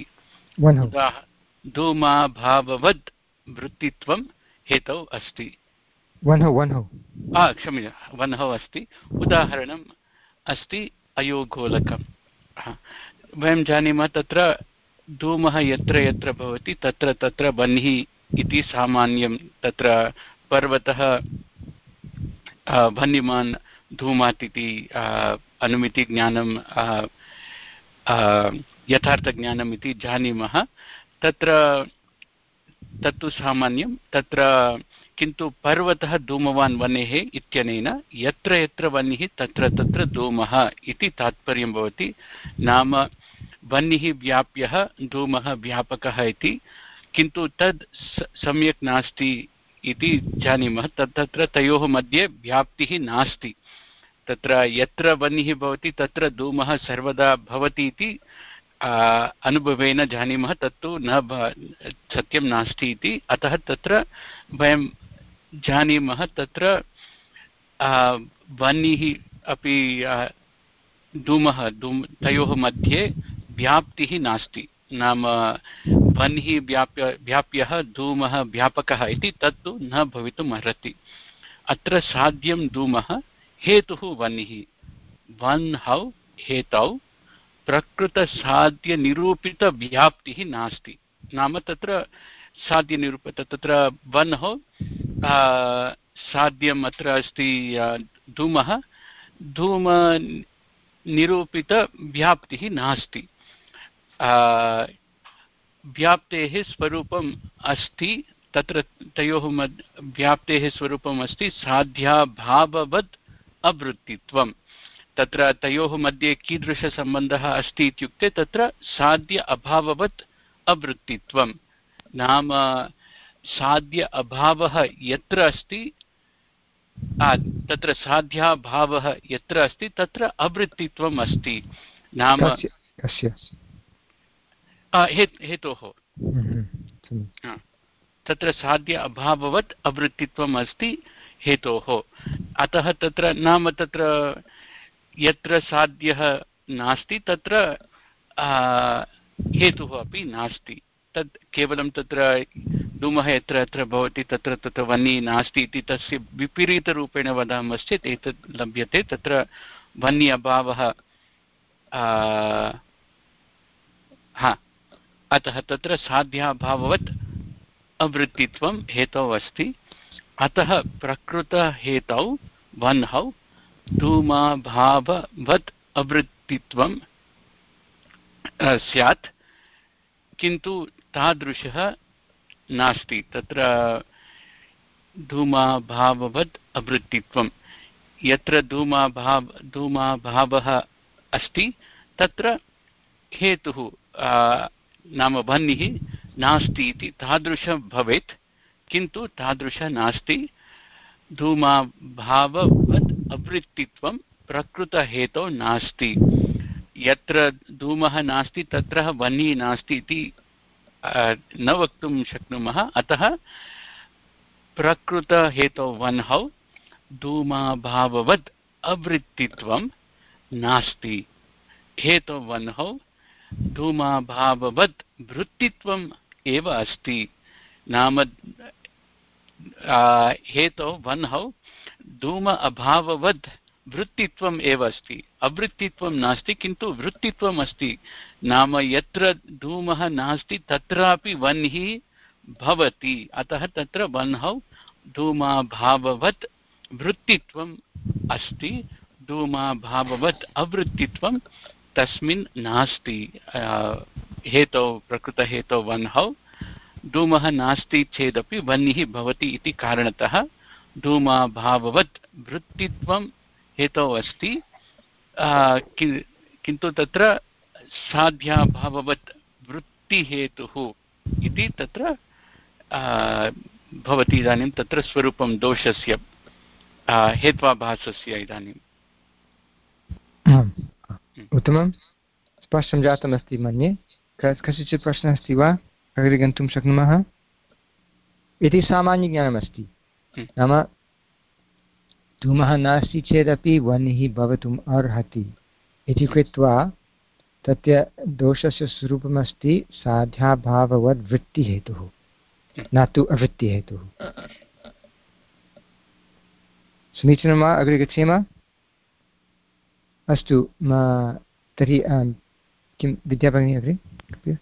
धूमाभाववत् वृत्तित्वं हेतौ अस्ति। वह्नौ वह्नौ क्षम्यतां वह्नौ अस्ति। उदाहरणम् अस्ति अयोगोलकम्। वयं जानीमः तत्र धूमः यत्र यत्र भवति तत्र तत्र वह्निः इति सामान्यं। तत्र पर्वतः वह्निमान् धूमात् इति अनुमितिज्ञानं यथार्थज्ञानम् इति जानीमः। तत्र तत्तु सामान्यं। तत्र किन्तु पर्वतः धूमवान् वह्नेः इत्यनेन यत्र यत्र वह्निः तत्र तत्र धूमः इति तात्पर्यं भवति। नाम वह्निः व्याप्यः धूमः व्यापकः इति। किन्तु तद् सम्यक् नास्ति इति जानीमः। तत् तत्र तयोः मध्ये व्याप्तिः नास्ति। तत्र यत्र वह्निः भवति तत्र धूमः सर्वदा भवति इति अनुभवेन जानीमः। तत्तु न सत्यं नास्ति इति। अतः तत्र वयं जानीमः तत्र वह्निः अपि धूमः धूम तयोः मध्ये व्याप्तिः नास्ति। नाम वह्निः व्याप्य व्याप्यः धूमः व्यापकः इति तत्तु न भवितुम् अर्हति। अत्र साध्यं धूमः हेतुः वह्निः वह्नौ हेतौ प्रकृतसाध्यनिरूपितव्याप्तिः नास्ति। नाम तत्र साध्यनिरूपित तत्र वह्नौ साध्यम् अत्र अस्ति धूमः धूमनिरूपितव्याप्तिः नास्ति। व्याप्तेः स्वरूपम् अस्ति। तत्र तयोः मध्ये व्याप्तेः स्वरूपम् अस्ति साध्याभाववत् अवृत्तित्वं। तत्र तयोः मध्ये कीदृशसम्बन्धः अस्ति इत्युक्ते तत्र साध्य अभाववत् अवृत्तित्वं। नाम साध्य अभावः यत्र अस्ति तत्र साध्याभावः यत्र अस्ति तत्र अवृत्तित्वम् अस्ति। नाम हेतोः तत्र साध्य अभाववत् अवृत्तित्वम् अस्ति हेतोः। अतः तत्र नाम तत्र यत्र साध्यः नास्ति तत्र हेतुः अपि नास्ति। तत् केवलं तत्र धूमः यत्र यत्र भवति तत्र तत्र वह्निः नास्ति इति तस्य विपरीतरूपेण वदामश्चेत् एतत् लभ्यते। तत्र वह्नि अभावः हा अतः तत्र साध्याभाववत् अवृत्तित्वं हेतौ अस्ति। अतः प्रकृतहेतौ वह्नौ धूमाभाववत् अवृत्तित्वं स्यात्। किन्तु तादृशः नास्ति। तत्र धूमाभाववत् अवृत्तित्वं यत्र धूमाभाव धूमाभावः अस्ति तत्र हेतुः नाम वह्निः नास्ति इति तादृशं भवेत्। किन्तु तादृशः नास्ति। धूमाभाववत् अवृत्तित्वं प्रकृतहेतौ नास्ति। यत्र धूमः नास्ति तत्र वह्निः नास्ति इति न वक्तुं शक्नुमः। अतः प्रकृतहेतौ वह्नौ धूमाभाववत् अवृत्तित्वं नास्ति। हेतौ वह्नौ धूमाभाववत् वृत्तित्वम् एव अस्ति। नाम हेतौ वह्नौ धूम अभाववत् वृत्तित्वम् एव अस्ति। अवृत्तित्वं नास्ति किन्तु वृत्तित्वम् अस्ति। नाम यत्र धूमः नास्ति तत्रापि वह्निः भवति अतः तत्र वह्नौ धूमाभाववत् वृत्तित्वम् अस्ति धूमाभाववत् अवृत्तित्वं तस्मिन् नास्ति हेतौ प्रकृतहेतौ वह्नौ धूमः नास्ति चेदपि वह्निः भवति इति कारणतः धूमाभाववत् वृत्तित्वं हेतौ अस्ति किन्तु तत्र साध्याभाववत् वृत्तिहेतुः इति तत्र भवति इदानीं तत्र स्वरूपं दोषस्य हेत्वाभासस्य इदानीम् उत्तमं स्पष्टं जातमस्ति मन्ये कस्यचित् प्रश्नः अस्ति वा अग्रे गन्तुं शक्नुमः इति सामान्यज्ञानमस्ति नाम धूमः नास्ति चेदपि वह्निः भवितुम् अर्हति इति कृत्वा तस्य दोषस्य स्वरूपमस्ति साध्याभाववद् वृत्तिहेतुः न तु अवृत्तिहेतुः समीचीनं वा अग्रे गच्छेम अस्तु तर्हि किं विद्याभगिनी अग्रे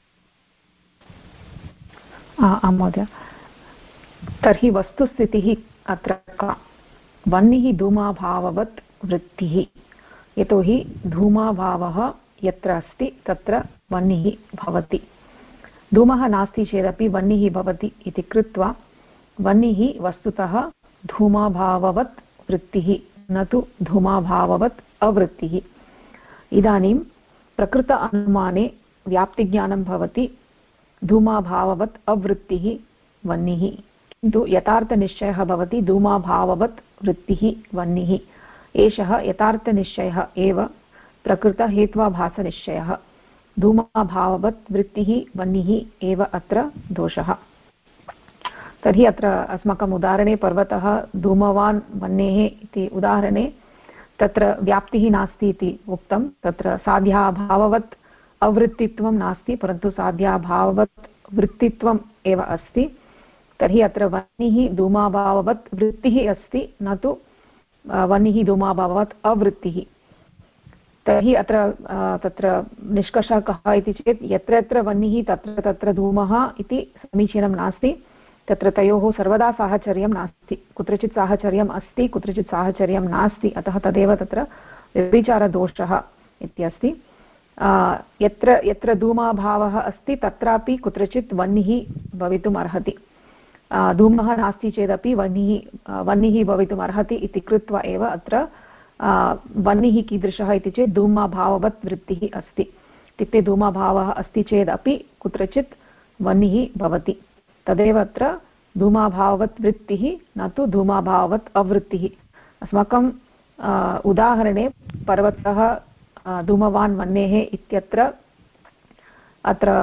आं महोदय तर्हि वस्तुस्थितिः अत्र का वह्निः धूमाभाववत् वृत्तिः यतोहि धूमाभावः यत्र अस्ति तत्र वह्निः भवति धूमः नास्ति चेदपि वह्निः भवति इति कृत्वा वह्निः वस्तुतः धूमाभाववत् वृत्तिः न तु धूमाभाववत् अवृत्तिः इदानीं प्रकृत अनुमाने व्याप्तिज्ञानं भवति धूमाभाववत् अवृत्तिः वह्निः किन्तु यथार्थनिश्चयः भवति धूमाभाववत् वृत्तिः वह्निः एषः यथार्थनिश्चयः एव प्रकृतहेत्वाभासनिश्चयः धूमाभाववत् वृत्तिः वह्निः एव अत्र दोषः तर्हि अत्र अस्माकम् उदाहरणे पर्वतः धूमवान् वह्नेः इति उदाहरणे तत्र व्याप्तिः नास्ति इति उक्तं तत्र साध्याभाववत् अवृत्तित्वं नास्ति परन्तु साध्याभाववत् वृत्तित्वम् एव अस्ति तर्हि अत्र वह्निः धूमाभाववत् वृत्तिः अस्ति न तु वह्निः धूमाभाववत् अवृत्तिः तर्हि अत्र तत्र निष्कर्षः कः इति चेत् यत्र यत्र वह्निः तत्र तत्र धूमः इति समीचीनं नास्ति तत्र तयोः सर्वदा साहचर्यं नास्ति कुत्रचित् साहचर्यम् अस्ति कुत्रचित् साहचर्यं नास्ति अतः तदेव तत्र व्यभिचारदोषः इत्यस्ति यत्र यत्र धूमाभावः अस्ति तत्रापि कुत्रचित् वह्निः भवितुम् अर्हति धूमः नास्ति चेदपि वह्निः वह्निः भवितुम् अर्हति इति कृत्वा एव अत्र वह्निः कीदृशः इति चेत् धूमाभाववत् वृत्तिः अस्ति इत्युक्ते धूमाभावः अस्ति चेदपि कुत्रचित् वह्निः भवति तदेव अत्र धूमाभाववत् वृत्तिः न तु धूमाभाववत् अवृत्तिः अस्माकं उदाहरणे पर्वतः धूमवान् वह्नेः इत्यत्र अत्र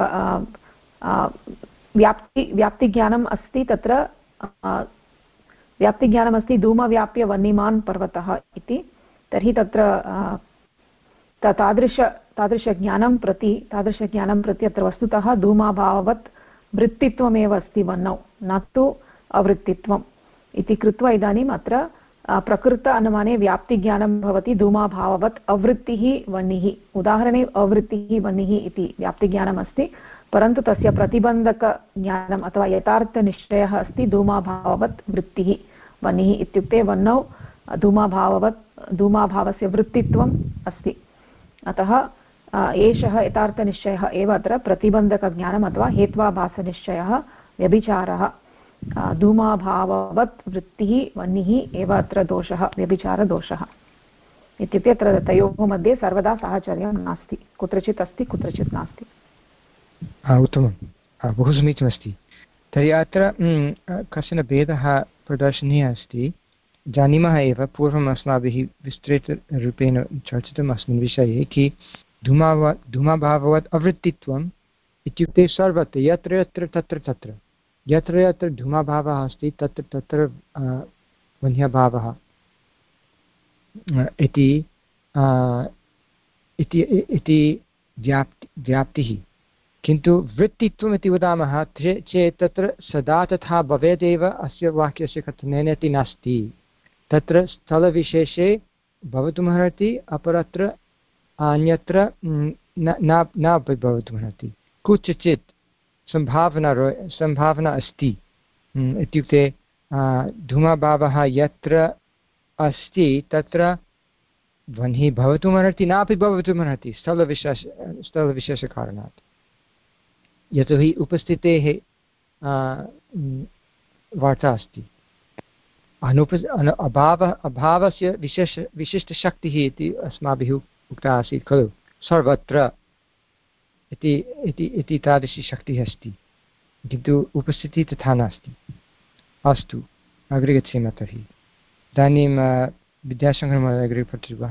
व्याप्ति व्याप्तिज्ञानम् अस्ति तत्र व्याप्तिज्ञानमस्ति धूमव्याप्य वह्निमान् पर्वतः इति तर्हि तत्र तादृश तादृशज्ञानं प्रति तादृशज्ञानं प्रति अत्र वस्तुतः धूमाभाववत् वृत्तित्वमेव अस्ति वह्नौ न तु अवृत्तित्वम् इति कृत्वा इदानीम् अत्र प्रकृत अनुमाने व्याप्तिज्ञानं भवति धूमाभाववत् अवृत्तिः वह्निः उदाहरणे अवृत्तिः वह्निः इति व्याप्तिज्ञानम् अस्ति परन्तु तस्य प्रतिबन्धकज्ञानम् अथवा यथार्थनिश्चयः अस्ति धूमाभाववत् वृत्तिः वह्निः इत्युक्ते वह्नौ धूमाभाववत् धूमाभावस्य वृत्तित्वम् अस्ति अतः एषः यथार्थनिश्चयः एव अत्र प्रतिबन्धकज्ञानम् अथवा हेत्वाभासनिश्चयः व्यभिचारः धूमाभाववत् वृत्तिः वह्निः एव अत्र दोषः व्यभिचारदोषः इत्युक्ते अत्र तयोः मध्ये सर्वदा साहचर्यं नास्ति कुत्रचित् अस्ति कुत्रचित् नास्ति उत्तमं बहु समीचीनमस्ति तर्हि अत्र कश्चन भेदः प्रदर्शनीयः अस्ति जानीमः एव पूर्वम् अस्माभिः विस्तृतरूपेण चर्चितम् अस्मिन् विषये कि धूमावा धूमाभाववत् अवृत्तित्वम् इत्युक्ते सर्वत्र यत्र यत्र तत्र तत्र यत्र यत्र धूमाभावः अस्ति तत्र तत्र वह्न्यभावः इति इति व्याप्ति व्याप्तिः किन्तु वृत्तित्वम् इति वदामः चेत् तत्र सदा तथा भवेदेव अस्य वाक्यस्य कथनेन इति नास्ति तत्र स्थलविशेषे भवितुमर्हति अपरत्र अन्यत्र न न भवितुमर्हति कुत्रचित् सम्भावना सम्भावना अस्ति इत्युक्ते धूमाभावः यत्र अस्ति तत्र ध्वनिः भवितुमर्हति नापि भवितुमर्हति स्थलविशेष स्थलविशेषकारणात् यतोहि उपस्थितेः वार्ता अस्ति अनुप अभावः अभावस्य विशेष विशिष्टशक्तिः इति अस्माभिः उक्ता आसीत् खलु सर्वत्र इति इति इति तादृशी शक्तिः अस्ति किन्तु उपस्थितिः तथा नास्ति। अस्तु अग्रे गच्छेम तर्हि इदानीं विद्याशङ्करमहोदय अग्रे पठति वा?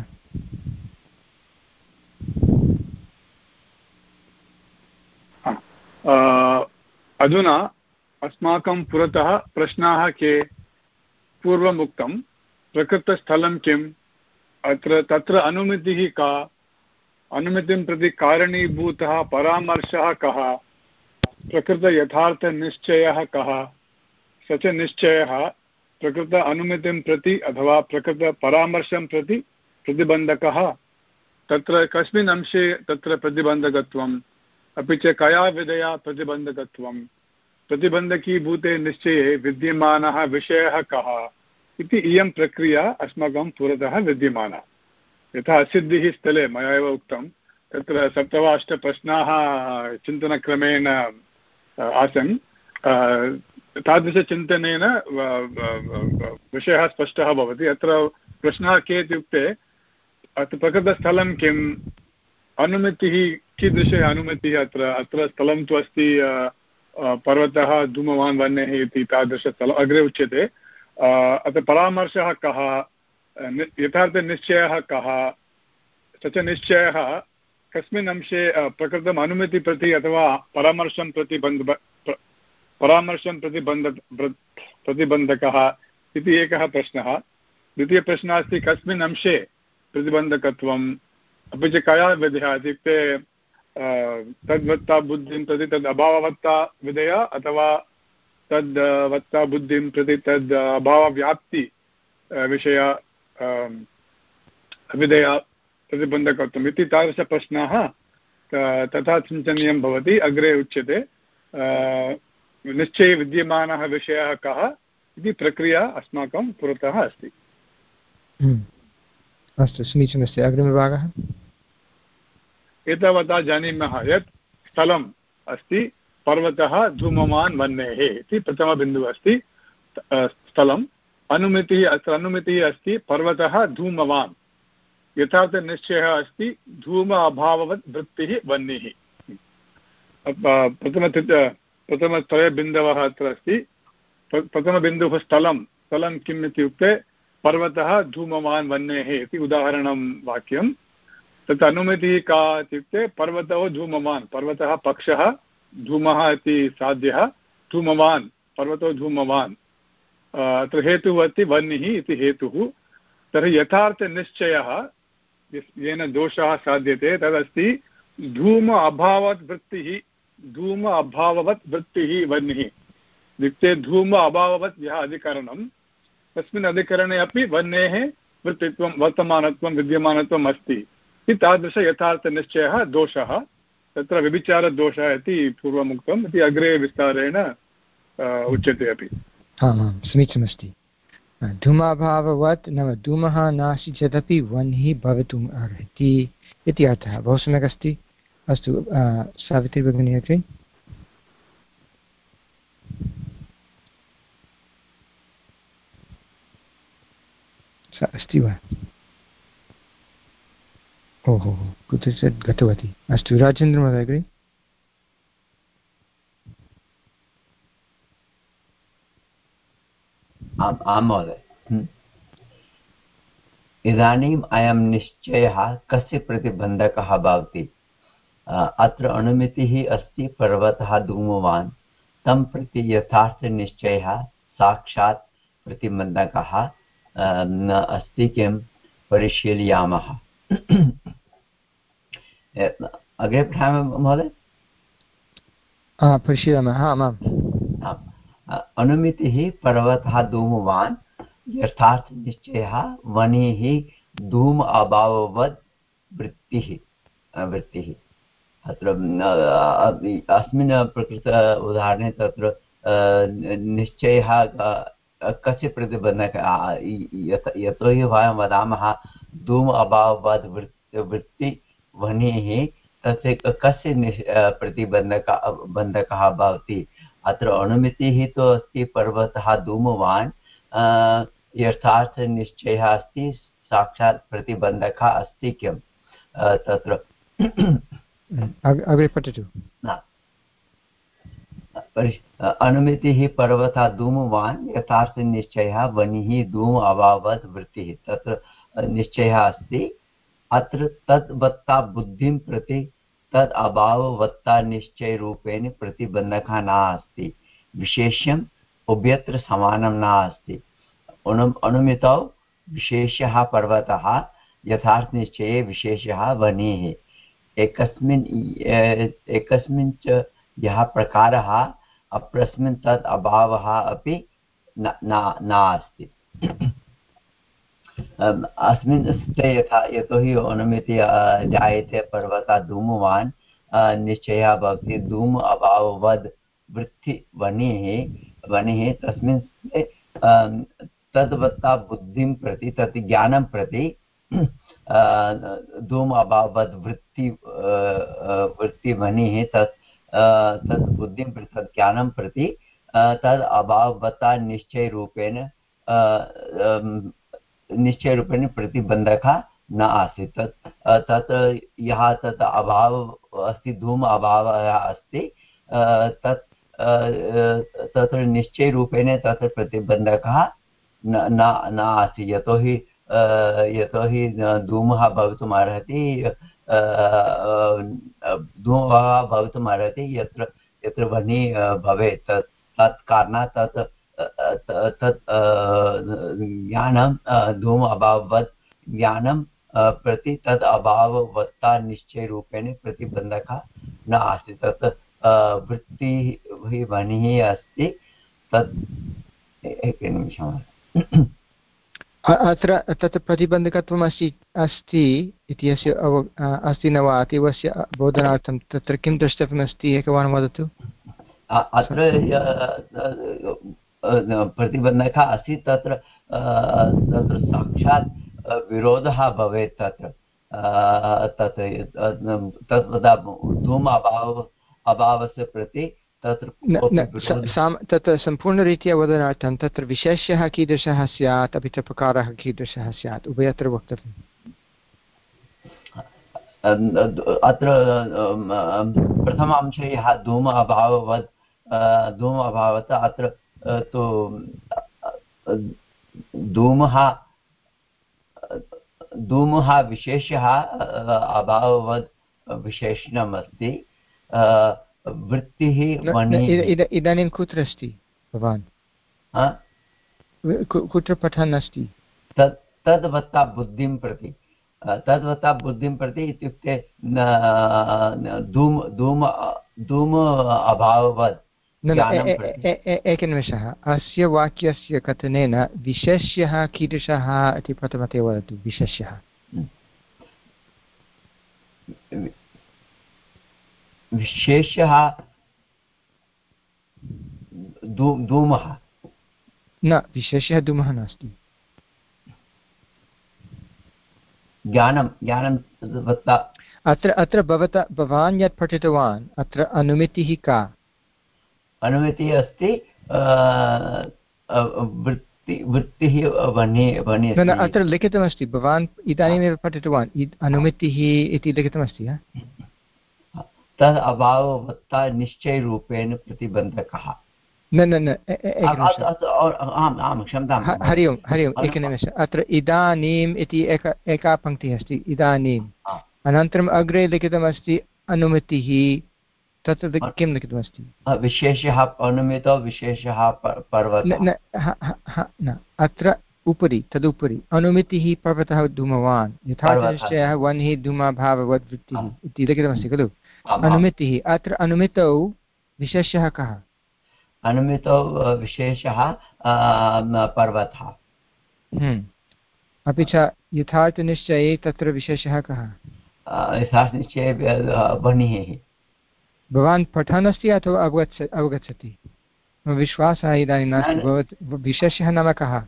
अधुना अस्माकं पुरतः प्रश्नाः के? पूर्वम् उक्तं प्रकृतस्थलं किम्, अत्र तत्र अनुमतिः का, अनुमतिं प्रति कारणीभूतः परामर्शः कः, प्रकृतयथार्थनिश्चयः कः, स च निश्चयः प्रकृत अनुमतिं प्रति अथवा प्रकृतपरामर्शं प्रति प्रतिबन्धकः, तत्र कस्मिन् अंशे तत्र प्रतिबन्धकत्वम्, अपि च कया विधया प्रतिबन्धकत्वं, प्रतिबन्धकीभूते निश्चये विद्यमानः विषयः कः इति इयं प्रक्रिया अस्माकं पुरतः विद्यमाना। यथा असिद्धिः स्थले मया एव उक्तं तत्र सप्त वा अष्ट प्रश्नाः चिन्तनक्रमेण आसन्। तादृशचिन्तनेन विषयः स्पष्टः भवति। अत्र प्रश्नः के इत्युक्ते अत्र प्रकृतस्थलं किम्, अनुमतिः कीदृशी अनुमतिः, अत्र अत्र स्थलं तु अस्ति पर्वतः धूमवान् वह्नेः इति तादृशस्थलम् अग्रे उच्यते। अत्र परामर्शः कः, यथार्थनिश्चयः कः, स च निश्चयः कस्मिन् अंशे प्रकृतम् अनुमति प्रति अथवा परामर्शं प्रति बन्ध परामर्शं प्रति बन्ध प्रतिबन्धकः इति एकः प्रश्नः। द्वितीयप्रश्नः अस्ति कस्मिन् अंशे प्रतिबन्धकत्वम्, अपि च कया विधया इत्युक्ते तद्वत्ता बुद्धिं प्रति तद् अभाववत्ता विधया अथवा तद्वत्ता बुद्धिं प्रति तद् अभावव्याप्ति विषया विधया प्रतिबन्धकत्वम् इति तादृशप्रश्नाः तथा चिन्तनीयं भवति। अग्रे उच्यते निश्चये विद्यमानः विषयः कः इति प्रक्रिया अस्माकं पुरतः अस्ति। अस्तु समीचीनमस्ति। अग्रिमभागः एतावता जानीमः यत् स्थलम् अस्ति पर्वतः धूमवान् वह्नेः इति प्रथमबिन्दुः अस्ति। स्थलम् अनुमितिः, अत्र अनुमितिः अस्ति पर्वतः धूमवान्, यथार्थनिश्चयः अस्ति धूम अभाववत् वृत्तिः वह्निः। प्रथम प्रथमत्रयबिन्दवः अत्र अस्ति। प्रथमबिन्दुः स्थलं, स्थलं किम् इत्युक्ते पर्वतः धूमवान् वह्नेः इति उदाहरणं वाक्यं। तत् अनुमतिः का इत्युक्ते पर्वतो धूमवान्, पर्वतः पक्षः, धूमः इति साध्यः, धूमवान् पर्वतो धूमवान्। अत्र हेतुः अस्ति वह्निः इति हेतुः। तर्हि यथार्थनिश्चयः येन दोषः साध्यते तदस्ति धूम अभावत् वृत्तिः, धूम अभाववत् वृत्तिः वह्निः इत्युक्ते धूम अभाववत् यः अधिकरणं तस्मिन् अधिकरणे अपि वह्नेः वृत्तित्वं वर्तमानत्वं विद्यमानत्वम् अस्ति। तादृश यथार्थनिश्चयः दोषः, तत्र व्यभिचारदोषः इति पूर्वमुक्तम् इति अग्रे विस्तारेण उच्यते अपि। आमां समीचीनमस्ति। धूमाभाववत् नाम धूमः नास्ति चेदपि वह्निः भवितुम् अर्हति इति अर्थः। बहु सम्यक् अस्ति। अस्तु सावित्री भगिनी अग्रे। सा अस्ति वा? ओहो कुत्रचित् गतवती। अस्तु राजेन्द्रमहोदय अग्रे। आम् आं महोदय। इदानीम् अयं निश्चयः कस्य प्रतिबन्धकः भवति? अत्र अनुमितिः अस्ति पर्वतः धूमवान्, तं प्रति यथार्थनिश्चयः साक्षात् प्रतिबन्धकः न अस्ति किं परिशीलयामः। अग्रे पठामः महोदय। परिशीलयामः। आमाम्। अनुमितिः पर्वतः धूमवान्, यथार्थनिश्चयः वह्निः धूम अभाववत् वृत्तिः वृत्तिः अत्र अस्मिन् प्रकृत उदाहरणे तत्र निश्चयः कस्य प्रतिबन्धकः यतोहि वयं वदामः धूम अभाववद् वृत्ति ध्वनिः तस्य कस्य प्रतिबन्धकः बन्धकः भवति अत्र अनुमितिः तु अस्ति पर्वतः धूमवान् यथार्थनिश्चयः अस्ति साक्षात् प्रतिबन्धकः अस्ति किं तत्र अग्रे पठतु अनुमितिः पर्वतः धूमवान् यथार्थनिश्चयः वह्निः धूम अभाववद् वृत्तिः तत्र निश्चयः अस्ति अत्र तद्वत्ता बुद्धिं प्रति तद् अभाववत्ता निश्चयरूपेण प्रतिबन्धकः नास्ति विशेष्यम् उभयत्र समानं नास्ति अनु अनुमितौ विशेषः पर्वतः यथार्थनिश्चये विशेषः वह्निः एकस्मिन् एकस्मिन् च यः प्रकारः अपरस्मिन् तद् अभावः अपि नास्ति अस्मिन् स्थिते यथा यतोहि अनुमिति जायते पर्वतः धूमवान् निश्चयः भवति धूम अभाववद् वृत्ति वह्निः वह्निः तस्मिन् स्थिते तद्वत्ता बुद्धिं प्रति तत् ज्ञानं प्रति धूम अभाववद् वृत्ति वृत्ति वह्निः तत् तद् बुद्धिं प्रति तत् ज्ञानं प्रति तद् अभाववत्ता निश्चयरूपेण निश्चयरूपेण प्रतिबन्धकः न आसीत् तत् तत् यः तत् अभावः अस्ति धूम अभावः अस्ति तत् तत्र निश्चयरूपेण तत्र प्रतिबन्धकः न न आसीत् यतोहि यतोहि धूमः भवितुम् अर्हति धूमः भवितुम् अर्हति यत्र यत्र वह्निः भवेत् तत् तत् कारणात् तत् तत् ज्ञानं धूम अभाववत् ज्ञानं प्रति तद् अभाववत्ता निश्चयरूपेण प्रतिबन्धकः न आसीत् तत् वृत्तिः वह्निः अस्ति तत् एकनिमिषम् अत्र तत् प्रतिबन्धकत्वम् अस्ति अस्ति इत्यस्य अव अस्ति न वा अतीवस्य बोधनार्थं तत्र किं द्रष्टव्यमस्ति एकवारं वदतु अत्र प्रतिबन्धकः अस्ति तत्र तत्र साक्षात् विरोधः भवेत् तत्र तत् तद्वदा धूम अभाव अभावस्य प्रति तत्र तत्र सम्पूर्णरीत्या वदनार्थं तत्र विशेष्यः कीदृशः स्यात् अपि च प्रकारः कीदृशः स्यात् उभयत्र वक्तव्यम् अत्र प्रथमांशे यः धूम अभाववत् धूम अभावत् अत्र तु धूमः धूमः विशेषः अभाववत् विशेषणम् अस्ति वृत्तिः इदानीं कुत्र अस्ति भवान् कुत्र पठन् अस्ति तत् तद्वत्ता बुद्धिं प्रति तद्वत्ता बुद्धिं प्रति इत्युक्ते धूम धूम धूम अभाववत् एकनिमेषः अस्य वाक्यस्य कथनेन विशेष्यः कीदृशः इति प्रथमतया वदतु विशेष्यः विशेषः धूमः न विशेषः धूमः नास्ति ज्ञानं ज्ञानं अत्र अत्र भवता भवान् यत् पठितवान् अत्र अनुमितिः का अनुमितिः अस्ति वृत्ति वृत्तिः वह्निः न अत्र लिखितमस्ति भवान् इदानीमेव पठितवान् अनुमितिः इति लिखितमस्ति तद् अभाववत्ता निश्चयरूपेण प्रतिबन्धकः न न न आम् आम् क्षम्यतां हरि ओम् हरि ओम् एकनिमेषः अत्र इदानीम् इति एका एका पङ्क्तिः अस्ति इदानीम् अनन्तरम् अग्रे लिखितमस्ति अनुमितिः तत्र किं लिखितमस्ति विशेषः अनुमितो विशेषः पर्वतः न अत्र उपरि तदुपरि अनुमितिः पर्वतः धूमवान् यथार्थनिश्चयः वह्निः धूमाभाववद् वृत्तिः इति लिखितमस्ति खलु अनुमितिः अत्र अनुमितौ विशेषः कः अनुमितौ विशेषः पर्वतः अपि च यथार्थनिश्चये तत्र विशेषः कः यथानिश्चये वह्निः। भवान् पठन् अस्ति अथवा अवगच्छ अवगच्छति? विश्वासः इदानीं नास्ति। भवत् विशेषः नाम कः?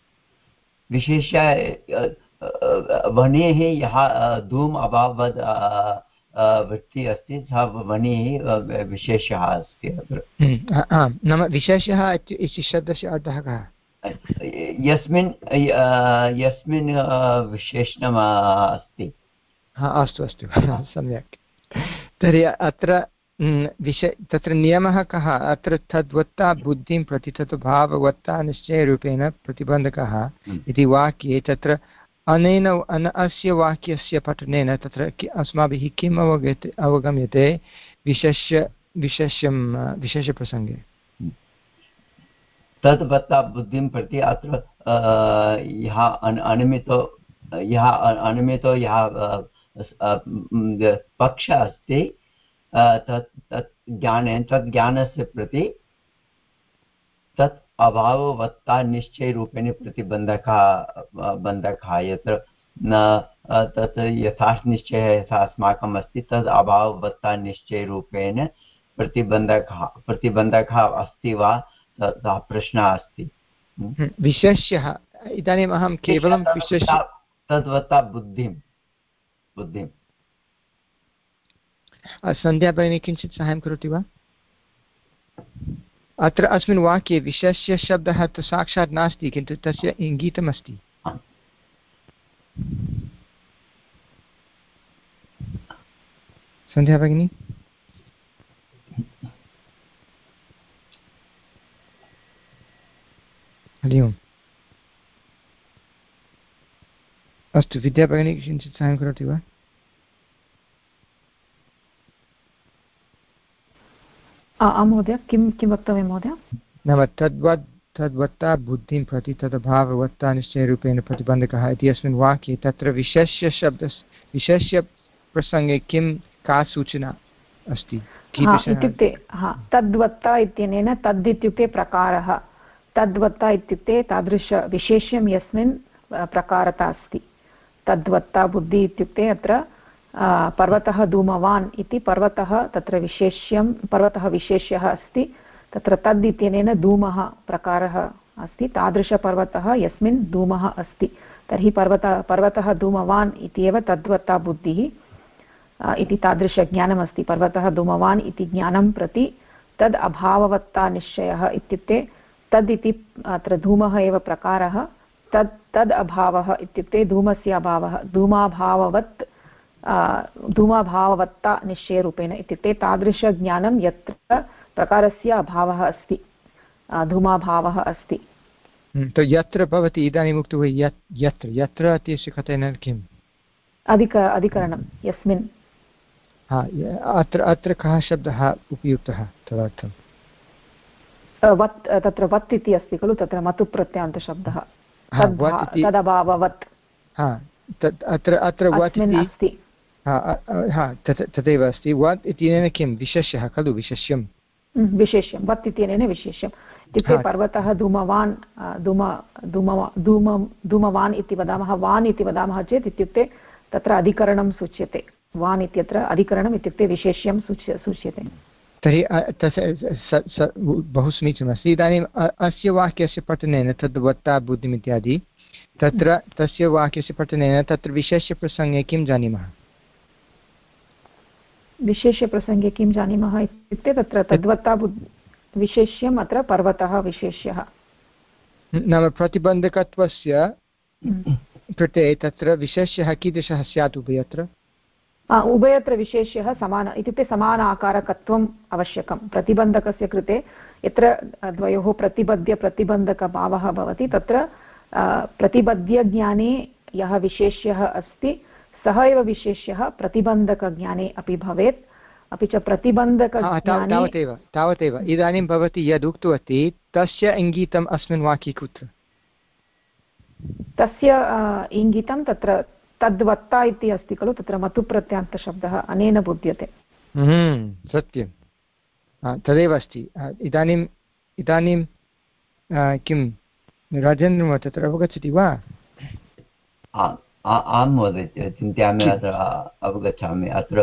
विशेषः वह्नेः यः धूम अभावद् वृत्तिः अस्ति सः वह्निः विशेषः अस्ति अत्र। आम्, नाम विशेषः इति शब्दस्य अर्थः कः? यस्मिन् यस्मिन् विशेषणम् अस्ति। हा, अस्तु अस्तु, सम्यक्। तर्हि अत्र विष तत्र नियमः कः? अत्र तद्वत्ता बुद्धिं प्रति तत् भाववत्ता निश्चयरूपेण प्रतिबन्धकः इति वाक्ये तत्र अनेन अन अस्य वाक्यस्य पठनेन तत्र अस्माभिः किम् अवगते अवगम्यते विशेष्य विशेष्यं विशेषप्रसङ्गे? तद्वत्ता बुद्धिं प्रति अत्र यः अनिमितो यः अनिमितो यः पक्षः अस्ति तत् तत् ज्ञानेन तत् ज्ञानस्य प्रति तत् अभाववत्ता निश्चयरूपेण प्रतिबन्धकः बन्धकः यत्र न तत् यथा निश्चयः यथा अस्माकम् अस्ति तद् अभाववत्ता निश्चयरूपेण प्रतिबन्धकः प्रतिबन्धकः अस्ति वा तथा प्रश्नः अस्ति। विशेष्यः इदानीम् अहं केवलं विशेष्य तद्वत्ता बुद्धिं बुद्धिं सन्ध्या भगिनी किञ्चित् साहाय्यं करोति वा? अत्र अस्मिन् वाक्ये विशेष्य शब्दः तु साक्षात् नास्ति, किन्तु तस्य इङ्गितमस्ति। सन्ध्या भगिनी, हरि ओम्। अस्तु, विद्या भगिनी किञ्चित् साहाय्यं करोति वा? आं महोदय, किं किं वक्तव्यं महोदय? नाम तद्वत् तद्वत्ता बुद्धिं प्रति तदभाववत्ता निश्चयरूपेण प्रतिबन्धकः इति अस्मिन् वाक्ये तत्र विशेष्य शब्दस्य विशेष्य प्रसङ्गे किं का सूचना अस्ति? इत्युक्ते हा तद्वत्ता इत्यनेन तद् इत्युक्ते प्रकारः, तद्वत्ता इत्युक्ते तादृशविशेष्यं यस्मिन् प्रकारता अस्ति। तद्वत्ता बुद्धिः इत्युक्ते अत्र पर्वतः धूमवान् इति पर्वतः तत्र विशेष्यं पर्वतः विशेष्यः अस्ति। तत्र तद् इत्यनेन धूमः प्रकारः अस्ति, तादृशपर्वतः यस्मिन् धूमः अस्ति। तर्हि पर्वत पर्वतः धूमवान् इत्येव तद्वत्ता बुद्धिः इति तादृशज्ञानमस्ति। पर्वतः धूमवान् इति ज्ञानं प्रति तद् अभाववत्ता निश्चयः इत्युक्ते तद् इति अत्र धूमः एव प्रकारः, तद् तद् अभावः इत्युक्ते धूमस्य अभावः, धूमाभाववत् धूमाभाववत्ता निश्चयरूपेण इत्युक्ते तादृशज्ञानं यत्र प्रकारस्य अभावः अस्ति, धूमाभावः अस्ति। यत्र भवति इदानीम् उक्तवती यत् यत्र यत्र इत्यस्य कथनेन किम्? अधिक अधिकरणं यस्मिन्। हा, अत्र अत्र कः शब्दः उपयुक्तः तदर्थं? वत्, तत्र वत् इति अस्ति खलु, तत्र मतु प्रत्ययान्तशब्दः तदभाववत्। हा, अत्र अत्र वत् इति हा तदेव अस्ति। वत् इत्यनेन किं विशेष्यः खलु? विशेष्यं विशेष्यं वत् इत्यनेन विशेष्यम् इत्युक्ते पर्वतः धूमवान् धूम धूम धूम धूमवान् इति वदामः, वान् इति वदामः चेत् इत्युक्ते तत्र अधिकरणं सूच्यते। वान् इत्यत्र अधिकरणम् इत्युक्ते विशेष्यं सूच्य सूच्यते। तर्हि तस्य बहु समीचीनमस्ति। इदानीम् अस्य वाक्यस्य पठनेन तद्वत्ता बुद्धिम् इत्यादि तत्र तस्य वाक्यस्य पठनेन तत्र विशेष्यप्रसङ्गे किं जानीमः? विशेष्यप्रसङ्गे किं जानीमः इत्युक्ते तत्र तद्वत्ता विशेष्यम् अत्र पर्वतः विशेष्यः नाम प्रतिबन्धकत्वस्य कृते तत्र विशेष्यः कीदृशः स्यात् उभयत्र? उभयत्र विशेष्यः समान इत्युक्ते समान आकारकत्वम् आवश्यकं। प्रतिबन्धकस्य कृते यत्र द्वयोः प्रतिबद्ध्य प्रतिबन्धकभावः भवति तत्र प्रतिबद्ध्यज्ञाने यः विशेष्यः अस्ति सः एव विशेष्यः प्रतिबन्धकज्ञाने अपि भवेत्। अपि च प्रतिबन्धकज्ञाने तावदेव तावदेव इदानीं भवती यद् उक्तवती तस्य इङ्गितम् अस्मिन् वाक्ये कुत्र? तस्य इङ्गितं तत्र तद्वत्ता इति अस्ति खलु, तत्र मतु प्रत्यान्तशब्दः अनेन बुध्यते। सत्यं तदेव अस्ति। इदानीम् इदानीं किं राजेन्द्रमहोदय तत्र अवगच्छति वा? आं महोदय चिन्तयामि, अत्र अवगच्छामि। अत्र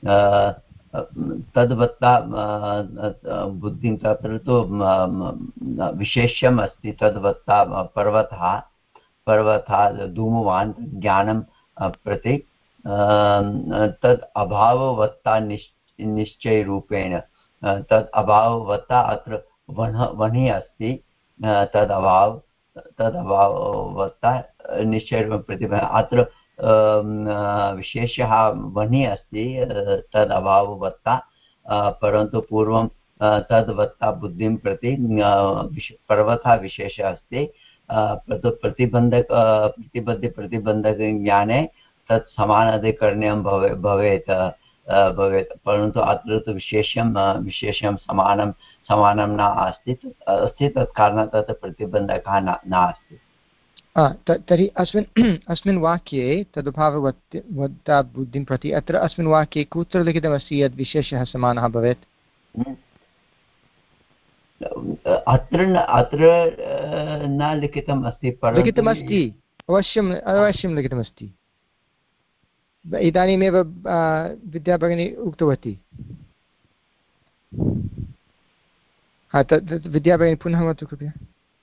तद्वत्ता बुद्धिं तत्र तु विशेष्यम् अस्ति। तद्वत्ता पर्वतः पर्वतः धूमवान् ज्ञानं प्रति तद् अभाववत्ता निश् निश्चयरूपेण तद् अभाववत्ता अत्र वह् वह्निः अस्ति। तद् अभाव तद् अभाववत्ता निश्चयरूपेण प्रतिभा अत्र विशेषः वह्निः अस्ति। तद् अभाववत्ता परन्तु पूर्वं तद्वत्ता बुद्धिं प्रति पर्वतः विशेषः अस्ति। प्रतिबन्धक प्रतिबद्ध प्रतिबन्धकज्ञाने तत् समानाधिकरणीयं भवे भवेत् भवेत् परन्तु अत्र तु विशेषं विशेषं समानं समानं न अस्ति अस्ति तत् कारणात् तत् प्रतिबन्धकः न नास्ति। तर्हि अस्मिन् अस्मिन् वाक्ये तदभाववत्ता बुद्धिं प्रति अत्र अस्मिन् वाक्ये कुत्र लिखितमस्ति यद् विशेषः समानः भवेत्? अत्र न अत्र न लिखितम् अस्ति। लिखितमस्ति, अवश्यम् अवश्यं लिखितमस्ति। इदानीमेव विद्या भगिनी उक्तवती। हा तत् विद्या भगिनी पुनः वदतु कृपया।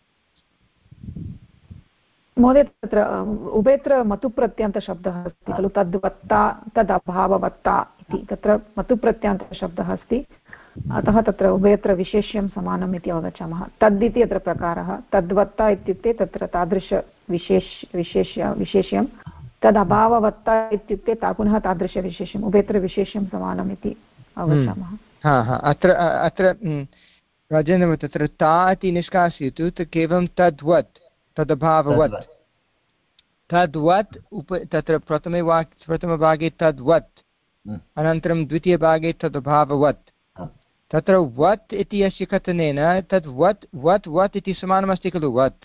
महोदय तत्र उभयत्र मतुप्रत्यन्तशब्दः अस्ति खलु, तद्वत्ता तदभाववत्ता इति तत्र मतुप्रत्यन्तशब्दः अस्ति। अतः तत्र उभयत्र विशेष्यं समानम् इति अवगच्छामः। तद् इति अत्र प्रकारः, तद्वत्ता इत्युक्ते तत्र तादृशविशेष विशेष्य विशेष्यं, तदभाववत्ता इत्युक्ते ता पुनः तादृशविशेष्यम्, उभयत्र विशेष्यं समानम् इति अवगच्छामः। हा हा अत्र अत्र राजेन्द्र तत्र ता इति निष्कासयतु, केवलं तद्वत् तदभाववत् तद्वत् उप तत्र प्रथमे वाक् प्रथमभागे तद्वत् अनन्तरं द्वितीयभागे तदभाववत्। तत्र वत् इति अस्य कथनेन तद् वत् वत् वत् इति समानमस्ति खलु। वत्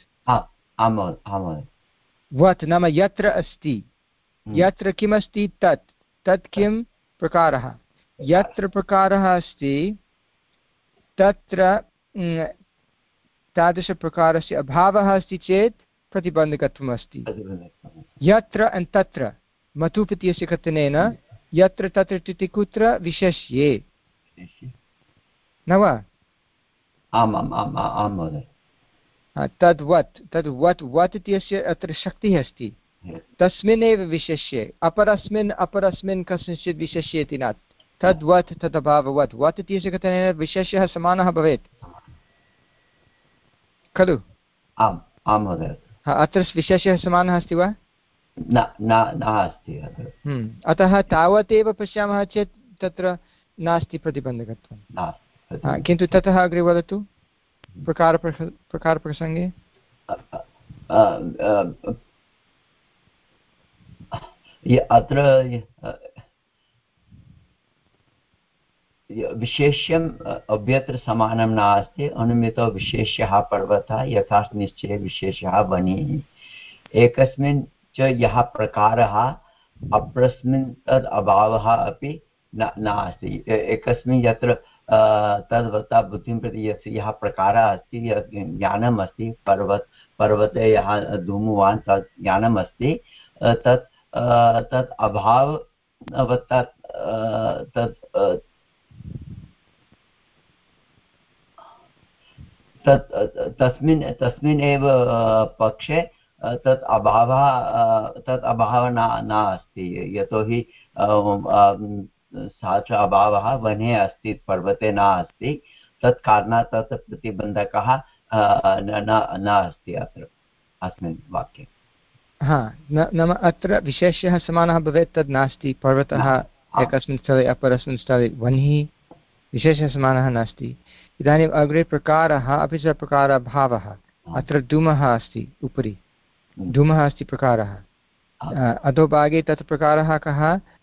वत् नाम यत्र अस्ति, यत्र किमस्ति तत् तत् किं प्रकारः, यत्र प्रकारः अस्ति तत्र तादृशप्रकारस्य अभावः अस्ति चेत् प्रतिबन्धकत्वम् अस्ति। यत्र तत्र मतुप् इत्यस्य कथनेन यत्र तत्र इति कुत्र विशेष्ये न वा? आमाम् आम् आम् महोदय। तद्वत् तद्वत् वत् इत्यस्य अत्र शक्तिः अस्ति, तस्मिन्नेव विशेष्ये, अपरस्मिन् अपरस्मिन् कस्मिंश्चित् विशेष्ये इति न। तद्वत् तदभाववत् वत् इत्यस्य कथनेन विशेष्यः समानः भवेत् खलु। आम् आं महोदय। अत्र विशेषः समानः अस्ति वा? न नास्ति। अतः तावदेव पश्यामः चेत् तत्र नास्ति प्रतिबन्धकत्वं। किन्तु ततः अग्रे वदतु प्रकार प्रकारप्रसङ्गे। अत्र विशेष्यम् अभ्यत्र समानं नास्ति। अनुमितो विशेष्यः पर्वतः यथा निश्चये विशेषः वह्निः। एकस्मिन् च यः प्रकारः अपरस्मिन् तद् अभावः अपि न नास्ति। एकस्मिन् यत्र तद्वत्ता बुद्धिं प्रति यस्य यः प्रकारः अस्ति, यत् ज्ञानम् अस्ति, पर्वत पर्वते यः धूमवान् तत् ज्ञानम् अस्ति, तत् तत् अभाववत्ता तत् तत् तस्मिन् तस्मिन् एव पक्षे तत् अभावः तत् अभावः न नास्ति। यतोहि सा च अभावः वह्ने अस्ति, पर्वते न अस्ति। तत् कारणात् तत् प्रतिबन्धकः न अस्ति अत्र अस्मिन् वाक्ये। हा नाम अत्र विशेष्यः समानः भवेत् तद् नास्ति। पर्वतः एकस्मिन् स्थले अपरस्मिन् स्थले वह्निः विशेषः समानः नास्ति। इदानीम् अग्रे प्रकारः अपि च प्रकारभावः। अत्र धूमः अस्ति, उपरि धूमः अस्ति प्रकारः, अधोभागे तत् प्रकारः कः?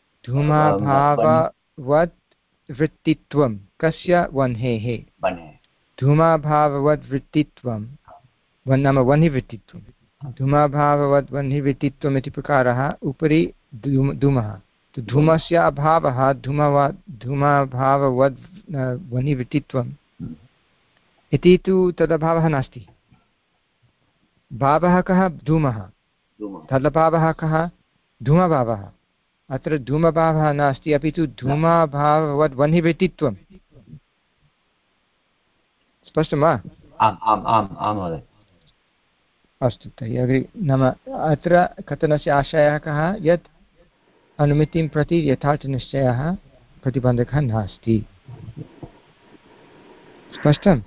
धूमाभाववद् वृत्तित्वं। कस्य? वह्नेः। धूमाभाववद् वृत्तित्वं नाम वह्निवृत्तित्वं। धूमाभाववद् वह्निवृत्तित्वम् इति प्रकारः उपरि धूमः। धूमस्य अभावः धूमवद् धूमाभाववद् वह्निवृत्तित्वम् इति तु तदभावः नास्ति। भावः कः? धूमः। तदभावः कः? धूमभावः अत्र धूमभावः नास्ति अपि तु धूमाभाववद् वह्निवृत्तित्वं स्पष्टं वा? आम् आम् आम् आं महोदय। अस्तु तर्हि अग्रे नाम अत्र कथनस्य आशयः कः यत् अनुमितिं प्रति यथार्थनिश्चयः प्रतिबन्धकः नास्ति। स्पष्टम्?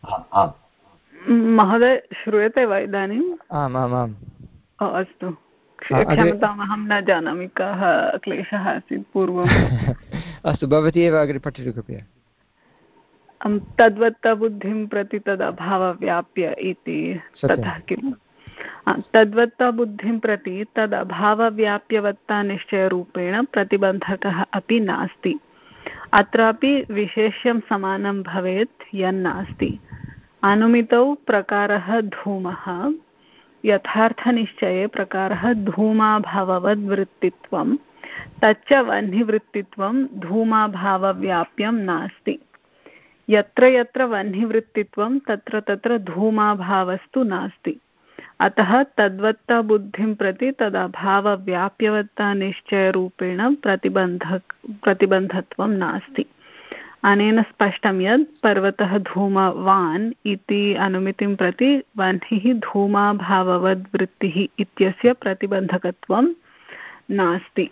महोदय श्रूयते वा इदानीम्? आम् आम् आम् अस्तु क्षम्यताम् अहं न जानामि कः क्लेशः आसीत् पूर्वम्। अस्तु भवती एव अग्रे पठतु कृपया। तद्वत्ता बुद्धिं प्रति तदभावव्याप्य इति तथा किल तद्वत्ता बुद्धिं प्रति तदभावव्याप्यवत्ता निश्चयरूपेण प्रतिबन्धकः अपि नास्ति। अत्रापि विशेष्यं समानं भवेत् यन्नास्ति। अनुमितौ प्रकारः धूमः यथार्थनिश्चये प्रकारः धूमाभाववद्वृत्तित्वं तच्च वह्निवृत्तित्वं धूमाभावव्याप्यं नास्ति। यत्र यत्र वह्निवृत्तित्वं तत्र तत्र धूमाभावस्तु नास्ति। अतः तद्वत्ता बुद्धिं प्रति तदभावव्याप्यवत्ता निश्चयरूपेण प्रतिबन्धक प्रतिबन्धत्वं नास्ति। अनेन स्पष्टं यत् पर्वतः धूमवान् इति अनुमितिं प्रति वह्निः धूमाभाववद्वृत्तिः इत्यस्य प्रतिबन्धकत्वं नास्ति।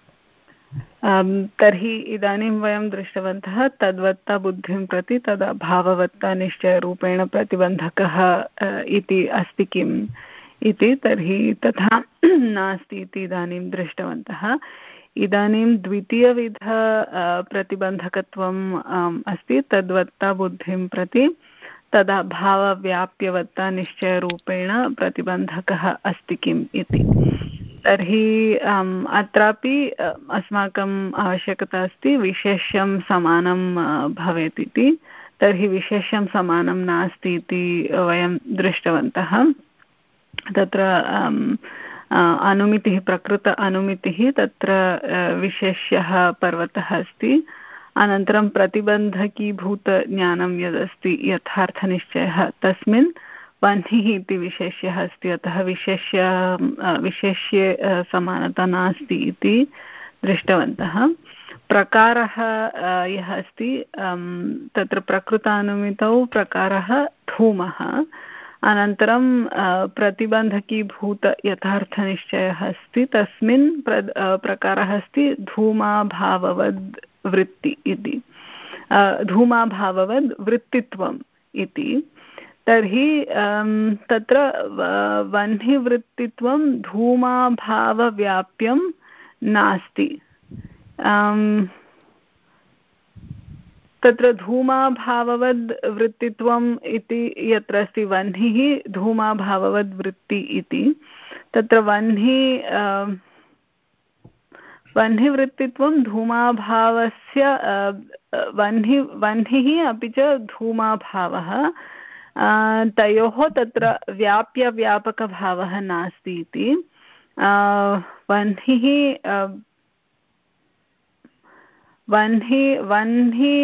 तर्हि इदानीं वयं दृष्टवन्तः तद्वत्ता बुद्धिं प्रति तदभाववत्ता निश्चयरूपेण प्रतिबन्धकः इति अस्ति किम् इति। तर्हि तथा नास्ति इति इदानीं दृष्टवन्तः। इदानीं द्वितीयविध प्रतिबन्धकत्वम् अस्ति तद्वत्ता बुद्धिं प्रति तदभावव्याप्यवत्ता निश्चयरूपेण प्रतिबन्धकः अस्ति किम् इति। तर्हि अत्रापि अस्माकम् आवश्यकता अस्ति विशेष्यं समानं भवेत् इति। तर्हि विशेष्यं समानं नास्ति इति वयं दृष्टवन्तः। तत्र अनुमितिः प्रकृत अनुमितिः तत्र विशेष्यः पर्वतः अस्ति। अनन्तरं प्रतिबन्धकीभूतज्ञानं यदस्ति यथार्थनिश्चयः तस्मिन् वह्निः इति विशेष्यः अस्ति। अतः विशेष्य विशेष्ये समानता नास्ति इति दृष्टवन्तः। प्रकारः यः अस्ति तत्र प्रकृतानुमितौ प्रकारः धूमः। अनन्तरं प्रतिबन्धकीभूत यथार्थनिश्चयः अस्ति तस्मिन् प्र प्रकारः अस्ति धूमाभाववद् वृत्ति इति धूमाभाववद् वृत्तित्वम् इति। तर्हि तत्र वह्निवृत्तित्वं धूमाभावव्याप्यं नास्ति। तत्र धूमाभाववद् वृत्तित्वम् इति यत्र अस्ति वह्निः धूमाभाववद् वृत्ति इति। तत्र वह्नि वह्निवृत्तित्वं धूमाभावस्य वह्नि वह्निः अपि च धूमाभावः तयोः तत्र व्याप्यव्यापकभावः नास्ति इति। वह्निः वह्नि वह्नि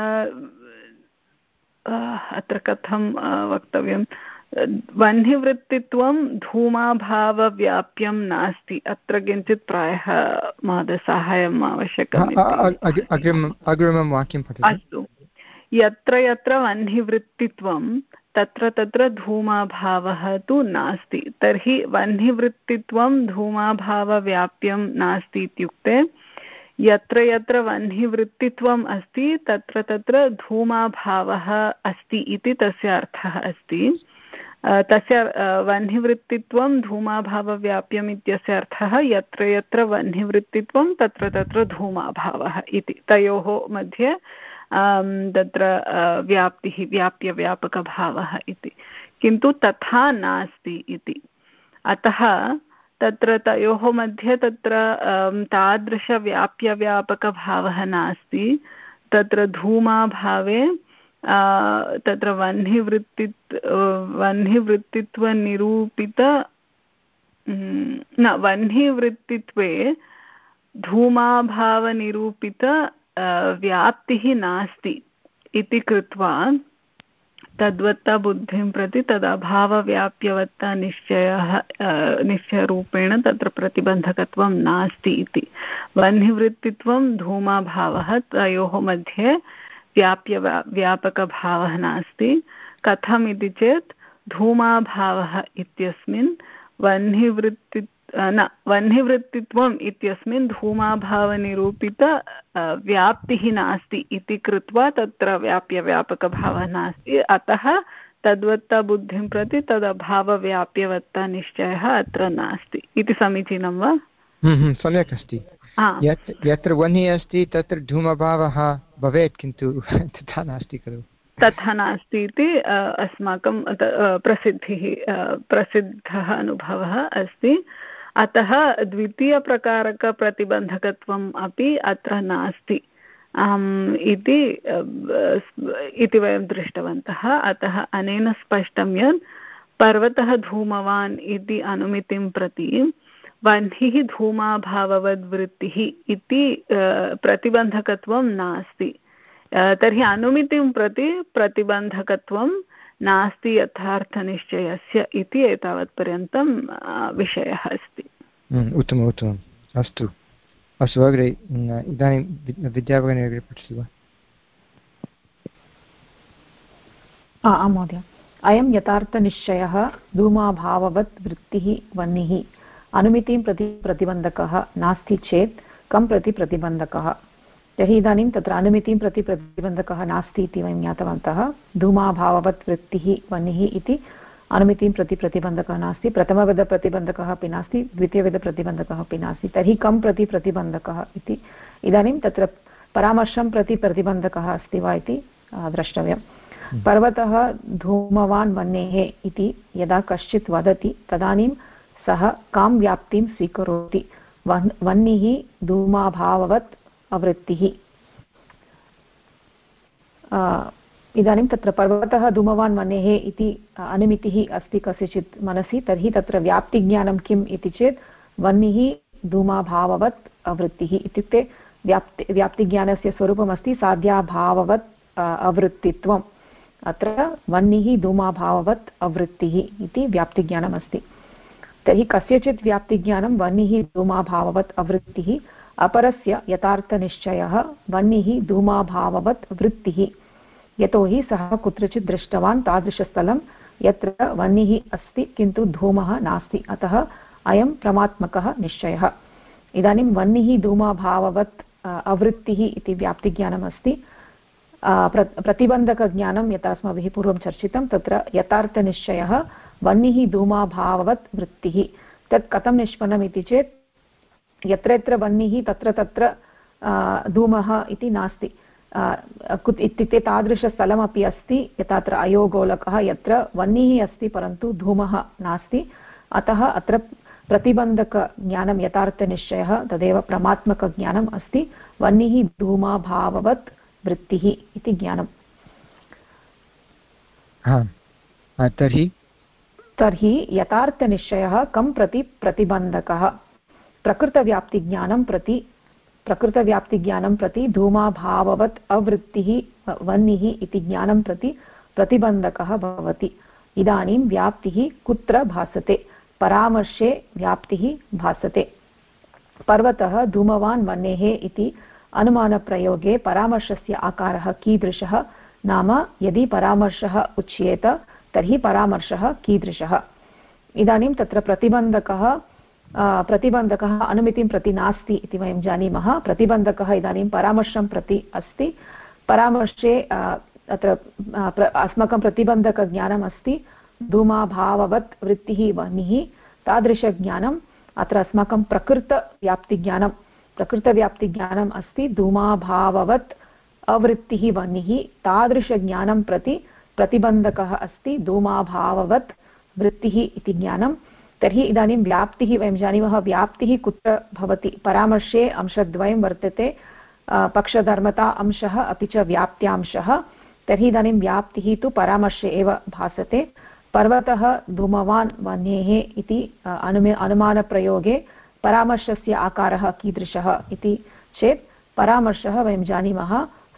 अत्र कथं वक्तव्यं वह्निवृत्तित्वं धूमाभावव्याप्यं नास्ति। अत्र किञ्चित् प्रायः महोदय साहाय्यम् आवश्यकम्। अग्रिमं वाक्यं पठतु। अस्तु। यत्र यत्र वह्निवृत्तित्वं तत्र तत्र धूमाभावः तु नास्ति। तर्हि वह्निवृत्तित्वं धूमाभावव्याप्यं नास्ति इत्युक्ते यत्र यत्र वह्निवृत्तित्वम् अस्ति तत्र तत्र धूमाभावः अस्ति इति तस्य अर्थः अस्ति। तस्य वह्निवृत्तित्वं धूमाभावव्याप्यम् इत्यस्य अर्थः यत्र यत्र वह्निवृत्तित्वं तत्र तत्र धूमाभावः इति। तयोः मध्ये तत्र व्याप्तिः व्याप्यव्यापकभावः इति। किन्तु तथा नास्ति इति। अतः तत्र तयोः मध्ये तत्र तादृशव्याप्यव्यापकभावः नास्ति। तत्र धूमाभावे तत्र वह्निवृत्तित् वह्निवृत्तित्वनिरूपित न वह्निवृत्तित्वे धूमाभावनिरूपित व्याप्तिः नास्ति इति कृत्वा तद्वत्ता बुद्धिं प्रति तदभावव्याप्यवत्ता निश्चयः निश्चयरूपेण तत्र प्रतिबन्धकत्वं नास्ति इति। वह्निवृत्तित्वं धूमाभावः तयोः मध्ये व्याप्य व्यापकभावः नास्ति। कथम् इति चेत् धूमाभावः इत्यस्मिन् वह्निवृत्ति न वह्निवृत्तित्वम् इत्यस्मिन् धूमाभावनिरूपित व्याप्तिः नास्ति इति कृत्वा तत्र व्याप्यव्यापकभावः नास्ति। अतः तद्वत्ता बुद्धिं प्रति तदभावव्याप्यवत्ता निश्चयः अत्र नास्ति इति समीचीनं वा? सम्यक् अस्ति। यत्र वह्निः अस्ति तत्र धूमभावः भवेत्, किन्तु तथा नास्ति खलु। तथा नास्ति इति अस्माकं प्रसिद्धिः प्रसिद्धः अनुभवः अस्ति। अतः द्वितीयप्रकारकप्रतिबन्धकत्वम् अपि अत्र नास्ति इति इति वयं दृष्टवन्तः। अतः अनेन स्पष्टं यत् पर्वतः धूमवान् इति अनुमितिं प्रति वह्निः धूमाभाववद्वृत्तिः इति प्रतिबन्धकत्वं नास्ति। तर्हि अनुमितिं प्रति प्रतिबन्धकत्वं नास्ति यथार्थनिश्चयस्य इति एतावत्पर्यन्तं विषयः अस्ति। उत्तमम् उत्तमम् अस्तु अस्तु अग्रे इदानीं विद्याभगिनी अग्रे पठति वा? आं महोदय। अयं यथार्थनिश्चयः धूमाभाववत् वृत्तिः वह्निः अनुमितिं प्रति प्रतिबन्धकः नास्ति चेत् कं प्रति प्रतिबन्धकः? तर्हि इदानीं तत्र अनुमितिं प्रति प्रतिबन्धकः नास्ति इति वयं ज्ञातवन्तः। धूमाभाववत् वृत्तिः वह्निः इति अनुमितिं प्रति प्रतिबन्धकः नास्ति। प्रथमविधप्रतिबन्धकः अपि नास्ति, द्वितीयविधप्रतिबन्धकः अपि नास्ति। तर्हि कं प्रति प्रतिबन्धकः इति इदानीं तत्र परामर्शं प्रति प्रतिबन्धकः अस्ति वा इति द्रष्टव्यं। पर्वतः धूमवान् वह्नेः इति यदा कश्चित् वदति तदानीं सः कां व्याप्तिं स्वीकरोति? वह्निः धूमाभाववत् अवृत्तिः। इदानीं तत्र पर्वतः धूमवान् वह्नेः इति अनुमितिः अस्ति कस्यचित् मनसि, तर्हि तत्र व्याप्तिज्ञानं किम् इति चेत् वह्निः धूमाभाववत् अवृत्तिः इत्युक्ते व्याप्ति व्याप्तिज्ञानस्य स्वरूपमस्ति साध्याभाववत् अवृत्तित्वम्। अत्र वह्निः धूमाभाववत् अवृत्तिः इति व्याप्तिज्ञानमस्ति। तर्हि कस्यचित् व्याप्तिज्ञानं वह्निः धूमाभाववत् अवृत्तिः, अपरस्य यथार्थनिश्चयः वह्निः धूमाभाववत् वृत्तिः, यतोहि सः कुत्रचित् दृष्टवान् तादृशस्थलं यत्र वह्निः अस्ति किन्तु धूमः नास्ति, अतः अयं प्रमात्मकः निश्चयः। इदानीं वह्निः धूमाभाववत् अवृत्तिः इति व्याप्तिज्ञानमस्ति। प्र प्रतिबन्धकज्ञानं यथा अस्माभिः पूर्वं चर्चितं, तत्र यथार्थनिश्चयः वह्निः धूमाभाववत् वृत्तिः। तत् कथं निष्पन्नम् इति चेत् यत्र यत्र वह्निः तत्र तत्र धूमः इति नास्ति इत्युक्ते तादृशस्थलमपि अस्ति यथा अत्र अयोगोलकः यत्र वह्निः अस्ति परन्तु धूमः नास्ति। अतः अत्र प्रतिबन्धकज्ञानं यथार्थनिश्चयः तदेव प्रमात्मकज्ञानम् अस्ति। वह्निः धूमाभाववत् वृत्तिः इति ज्ञानम्। तर्हि तर्हि यथार्थनिश्चयः कं प्रति प्रतिबन्धकः? प्रकृतव्याप्तिज्ञानं प्रति प्रकृतव्याप्तिज्ञानं प्रति धूमाभाववत् अवृत्तिः वह्निः इति ज्ञानं प्रति प्रतिबन्धकः भवति। इदानीं व्याप्तिः कुत्र भासते? परामर्शे व्याप्तिः भासते। पर्वतः धूमवान् वह्नेः इति अनुमानप्रयोगे परामर्शस्य आकारः कीदृशः? नाम यदि परामर्शः उच्येत तर्हि परामर्शः कीदृशः? इदानीं तत्र प्रतिबन्धकः प्रतिबन्धकः अनुमितिं प्रति नास्ति इति वयं जानीमः। प्रतिबन्धकः इदानीं परामर्शं प्रति अस्ति। परामर्शे अत्र अस्माकं प्रतिबन्धकज्ञानम् अस्ति धूमाभाववत् वृत्तिः वह्निः। तादृशज्ञानम् अत्र अस्माकं प्रकृतव्याप्तिज्ञानं प्रकृतव्याप्तिज्ञानम् अस्ति धूमाभाववत् अवृत्तिः वह्निः। तादृशज्ञानं प्रति प्रतिबन्धकः अस्ति धूमाभाववत् वृत्तिः इति ज्ञानं। तर्हि इदानीं व्याप्तिः वयं जानीमः व्याप्तिः कुत्र भवति? परामर्शे अंशद्वयं वर्तते, पक्षधर्मता अंशः अपि च व्याप्त्यांशः। तर्हि इदानीं व्याप्तिः तु परामर्शे एव भासते। पर्वतः धूमवान् वह्नेः इति अनुमे अनुमानप्रयोगे परामर्शस्य आकारः कीदृशः इति चेत् परामर्शः वयं जानीमः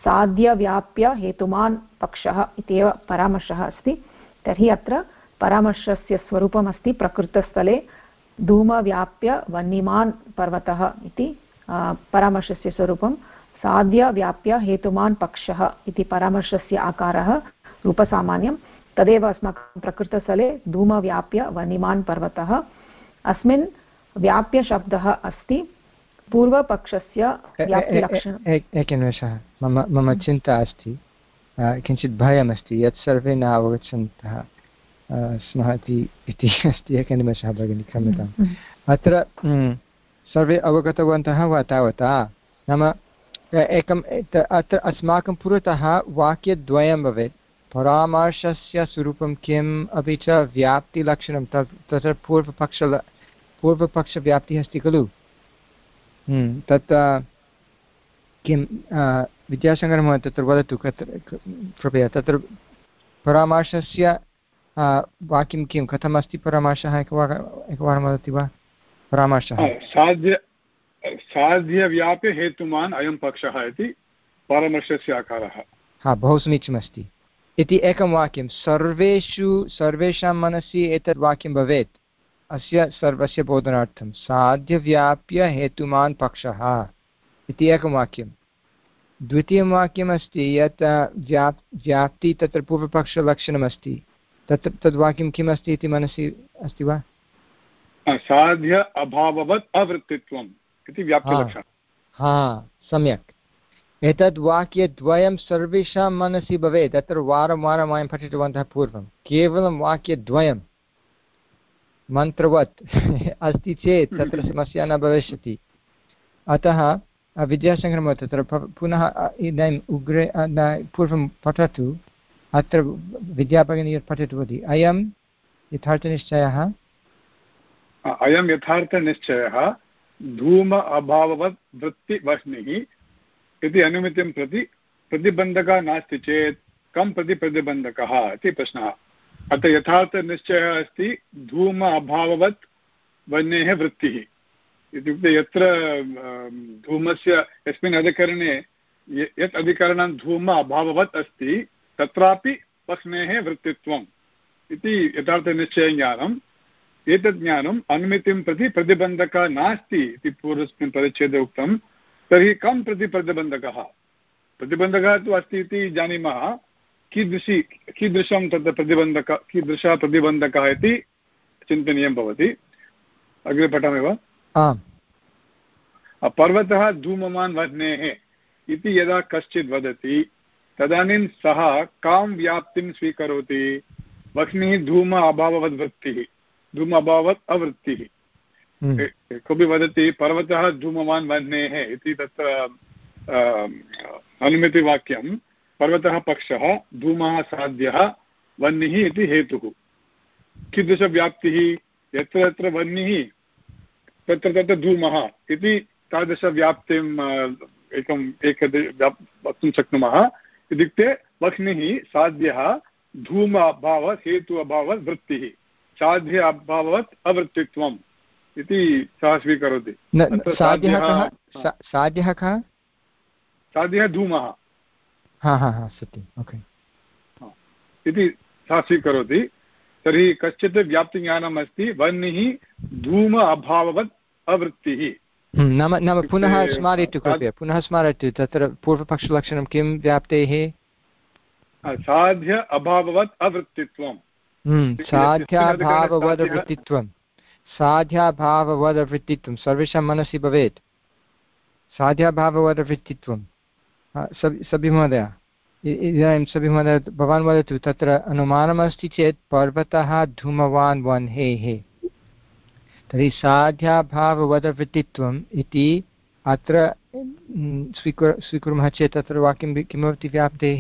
साध्यव्याप्य हेतुमान् पक्षः इत्येव परामर्शः अस्ति। तर्हि अत्र परामर्शस्य स्वरूपमस्ति प्रकृतस्थले धूमव्याप्य वह्निमान् पर्वतः इति परामर्शस्य स्वरूपं, साध्यव्याप्य हेतुमान् पक्षः इति परामर्शस्य आकारः रूपसामान्यं। तदेव अस्माकं प्रकृतस्थले धूमव्याप्य वह्निमान् पर्वतः। अस्मिन् व्याप्यशब्दः अस्ति पूर्वपक्षस्य व्याप्तिलक्षणम्। एकनिमेषः, मम मम चिन्ता अस्ति, किञ्चित् भयमस्ति यत् सर्वे न अवगच्छन्तः स्मः इति अस्ति। एकनिमेषः भगिनि, क्षम्यताम्। अत्र सर्वे अवगतवन्तः वा तावता? नाम एकम् अत्र अस्माकं पुरतः वाक्यद्वयं भवेत्, परामर्शस्य स्वरूपं किम् अपि च व्याप्तिलक्षणं। तत्र पूर्वपक्ष पूर्वपक्षव्याप्तिः अस्ति खलु। तत् किं विद्याशङ्करमहोदय तत्र वदतु कृपया, तत्र परामर्शस्य वाक्यं किं, कथमस्ति परामर्शः, एकवारम् एकवारं वदति वा? परामर्शः साध्य साध्यव्याप्य हेतुमान् अयं पक्षः इति परामर्शस्य आकारः। हा, बहु समीचीनमस्ति। इति एकं वाक्यं, सर्वेषु सर्वेषां मनसि एतद् वाक्यं भवेत् अस्य सर्वस्य बोधनार्थं, साध्यव्याप्य हेतुमान् पक्षः इति एकं वाक्यं। द्वितीयं वाक्यमस्ति यत् व्याप् व्याप्ति तत्र पूर्वपक्षलक्षणमस्ति, तत्र तद्वाक्यं किमस्ति इति मनसि अस्ति वा? साध्य अभाववत् अवृत्तित्वम् इति व्याप्तिलक्षणं। हा, सम्यक्। एतद् वाक्यद्वयं सर्वेषां मनसि भवेत्। तत्र वारं वारं वयं पठितवन्तः पूर्वं। केवलं वाक्यद्वयं मन्त्रवत् अस्ति चेत् तत्र समस्या न भविष्यति। अतः विद्याशङ्करमहोदय तत्र पुनः इदानीम् उग्रे पूर्वं पठतु। अत्र विद्याभगिनी पठितवती, अयं यथार्थनिश्चयः अयं यथार्थनिश्चयः धूम अभाववत् वृत्तिवह्निः इति अनुमितिं प्रति प्रतिबन्धकः नास्ति चेत् कं प्रति प्रतिबन्धकः इति प्रश्नः। अत्र यथार्थनिश्चयः अस्ति धूम अभाववत् वह्नेः वृत्तिः इत्युक्ते यत्र धूमस्य यस्मिन् अधिकरणे यत् अधिकरणं धूम अभाववत् अस्ति तत्रापि वह्नेः वृत्तित्वम् इति यथार्थनिश्चयज्ञानम्। एतत् ज्ञानम् अनुमितिं प्रति प्रतिबन्धकः नास्ति इति पूर्वस्मिन् परिच्छेदे उक्तं। तर्हि कं प्रति प्रतिबन्धकः? प्रतिबन्धकः तु अस्ति इति जानीमः, कीदृशी कीदृशं तत्र प्रतिबन्धक कीदृशः प्रतिबन्धकः इति चिन्तनीयं भवति। अग्रे पठामि वा? आम्। पर्वतः धूममान् वह्नेः इति यदा कश्चित् वदति तदानीं सः कां व्याप्तिं स्वीकरोति? वह्निः धूम अभाववद् वृत्तिः, धूम अभाववत् अवृत्तिः। कोऽपि वदति पर्वतः धूमवान् वह्नेः इति तत्र अनुमितिवाक्यं, पर्वतः पक्षः, धूमः साध्यः, वह्निः इति हेतुः। कीदृशव्याप्तिः? यत्र यत्र वह्निः तत्र तत्र धूमः इति तादृशव्याप्तिम् एकम् एक वक्तुं शक्नुमः। इत्युक्ते वह्निः साध्यः, धूम अभावत् हेतु अभावत् वृत्तिः, साध्य अभावत् अवृत्तित्वम् इति सः स्वीकरोति। साध्यः कः? साध्यः धूमः। हा हा हा, सत्यम्, ओके इति सः स्वीकरोति। तर्हि कश्चित् व्याप्तिज्ञानम् अस्ति वह्निः धूम अभाववत् अवृत्तिः। नाम नाम पुनः स्मारयतु कृपया, पुनः स्मारयतु। तत्र पूर्वपक्षलक्षणं किं व्याप्तेः? साध्य अभाववत् अवृत्तित्वम्। साध्याभाववदवृत्तित्वं, साध्याभाववदवृत्तित्वं सर्वेषां मनसि भवेत्। साध्याभाववदवृत्तित्वं। सभि महोदय, इदानीं सभि महोदय भवान् वदतु, तत्र अनुमानमस्ति चेत् पर्वतः धूमवान् वह्नेः, तर्हि साध्याभाववदवृत्तित्वम् इति अत्र स्वीकुर् स्वीकुर्मः चेत् तत्र वाक्यं किं भवति व्याप्तेः?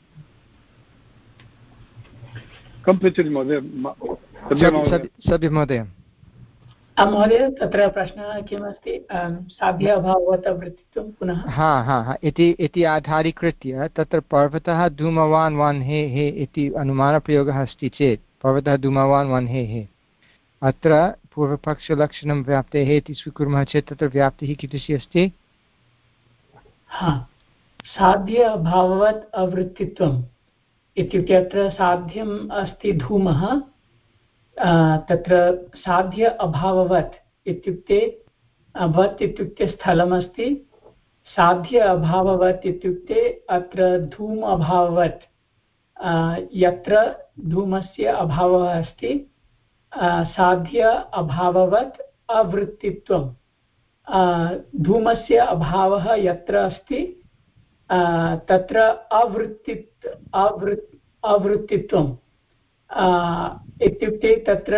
कं पृच्छति महोदय? सभ्य महोदय। महोदय तत्र प्रश्नः किमस्ति? साध्य अभाववत् वृत्तित्वं पुनः? हा हा हा इति इति आधारीकृत्य तत्र पर्वतः धूमवान् वह्नेः इति अनुमानप्रयोगः अस्ति चेत्, पर्वतः धूमवान् वह्नेः, अत्र पूर्वपक्षलक्षणं व्याप्तेः इति स्वीकुर्मः चेत् तत्र व्याप्तिः कीदृशी अस्ति? साध्य अभाववत् अवृत्तित्वम् इत्युक्ते अत्र साध्यम् अस्ति धूमः, तत्र साध्य अभाववत् इत्युक्ते वत् इत्युक्ते स्थलमस्ति, साध्य अभाववत् इत्युक्ते अत्र धूम अभाववत्, यत्र धूमस्य अभावः अस्ति साध्य अभाववत् अवृत्तित्वं, धूमस्य अभावः यत्र अस्ति तत्र अवृत्तित् अवृत् अवृत्तित्वं इत्युक्ते तत्र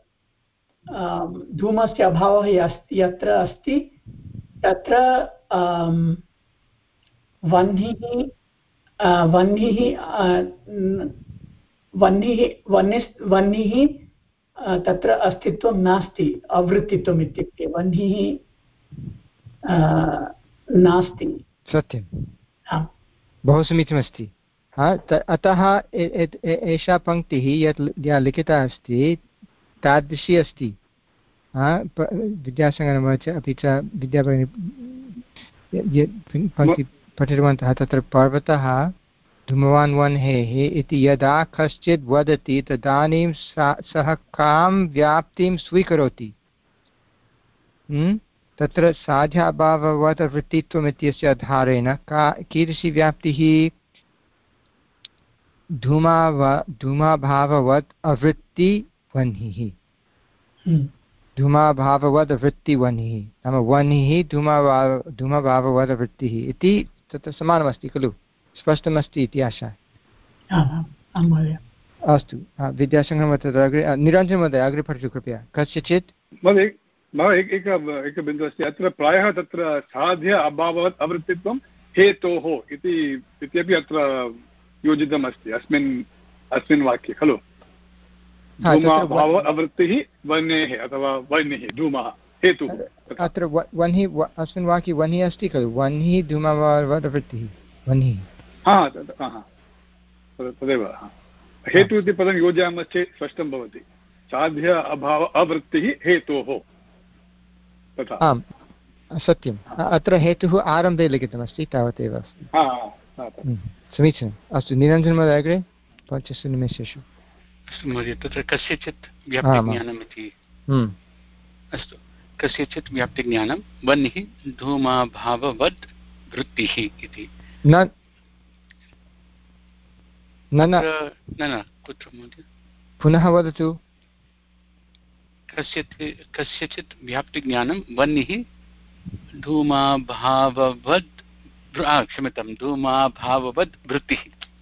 धूमस्य अभावः यत्र अस्ति तत्र वह्निः वह्निः वह्निः वह्निः वह्निः तत्र अस्तित्वं नास्ति, अवृत्तित्वम् इत्युक्ते वह्निः नास्ति। सत्यं, बहु समीचीनमस्ति। अतः एषा पङ्क्तिः यत् या लिखिता अस्ति तादृशी अस्ति। विद्यासङ्गमः अपि च विद्याभगिनी पङ्क्ति पठितवन्तः, तत्र पर्वतः धूमवान् वह्नेः इति यदा कश्चित् वदति तदानीं सः कां व्याप्तिं स्वीकरोति। तत्र साध्याभाववत् वृत्तित्वम् इत्यस्य आधारेण का कीदृशी व्याप्तिः? धूमाव धूमाभाववत् अवृत्तिवह्निः, धूमाभाववद् वृत्तिवह्निः नाम वह्निः धूमाभाव धूमभाववद् वृत्तिः इति तत्र समानमस्ति खलु? स्पष्टमस्ति इति आशा। अस्तु, विद्यासङ्गमः तत्र अग्रे निरञ्जन महोदय अग्रे पठतु कृपया। कस्यचित् एक बिन्दुः अस्ति अत्र प्रायः तत्र साध्य अभाववत् अवृत्तित्वं हेतोः इति इत्यपि अत्र योजितमस्ति अस्मिन् अस्मिन् वाक्ये खलु? धूमाभाव अवृत्तिः वह्नेः अथवा वह्निः धूमः हेतुः। अत्र वह्निः अस्मिन् वाक्ये वह्निः अस्ति खलु? वह्निः धूमाभाववत् अवृत्तिः वह्निः। हा तदेव हेतुः इति पदं योजयामश्चेत् स्पष्टं भवति। साध्य अभाव अवृत्तिः हेतोः तथा। आम् सत्यम्, अत्र हेतुः आरम्भे लिखितमस्ति तावदेव अस्ति। समीचीनम्। अस्तु, निरञ्जन महोदय अग्रे पञ्चसु निमेषेषु। अस्तु महोदय, तत्र कस्यचित् व्याप्तिज्ञानम् इति। अस्तु, कस्यचित् व्याप्तिज्ञानं वह्निः धूमाभाववद् वृत्तिः इति। न न न कुत्र महोदय? पुनः वदतु। कस्यचित् कस्यचित् व्याप्तिज्ञानं वह्निः धूमाभाववद् क्षम्यतां धूमाभाववद् वृत्तिः।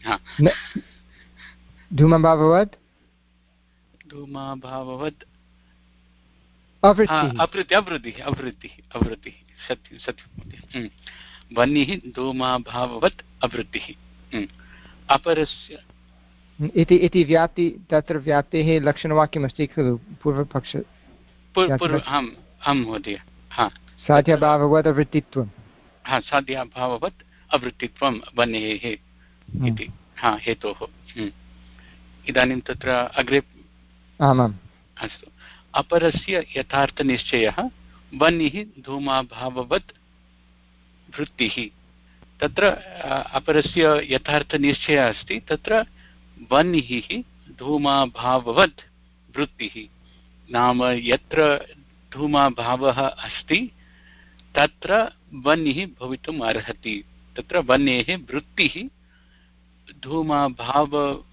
धूमाभाववद् धूमाभाववद् अवृत्तिः अवृत्तिः अवृत्तिः अवृत्तिः सत्यं सत्यं वह्निः धूमाभाववत् अवृत्तिः। अपरस्य इति इति व्याप्ति तत्र व्याप्तेः लक्षणवाक्यमस्ति खलु पूर्वपक्ष? आम् आं महोदय। हा, साध्याभाववत् अवृत्तित्वं। हा, साध्याभाववत् अवृत्तित्वं वह्नेः इति हा हेतोः। इदानीं तत्र अग्रे। आमाम्। अस्तु, अपरस्य यथार्थनिश्चयः वह्निः धूमाभाववत् वृत्तिः। तत्र अपरस्य यथार्थनिश्चयः अस्ति, तत्र वह्निः धूमाभाववत् वृत्तिः नाम यत्र धूमाभावः अस्ति तत्र वह्निः भवितुम् अर्हति। तत्र वह्नेः वृत्तिः धूमाभाववत्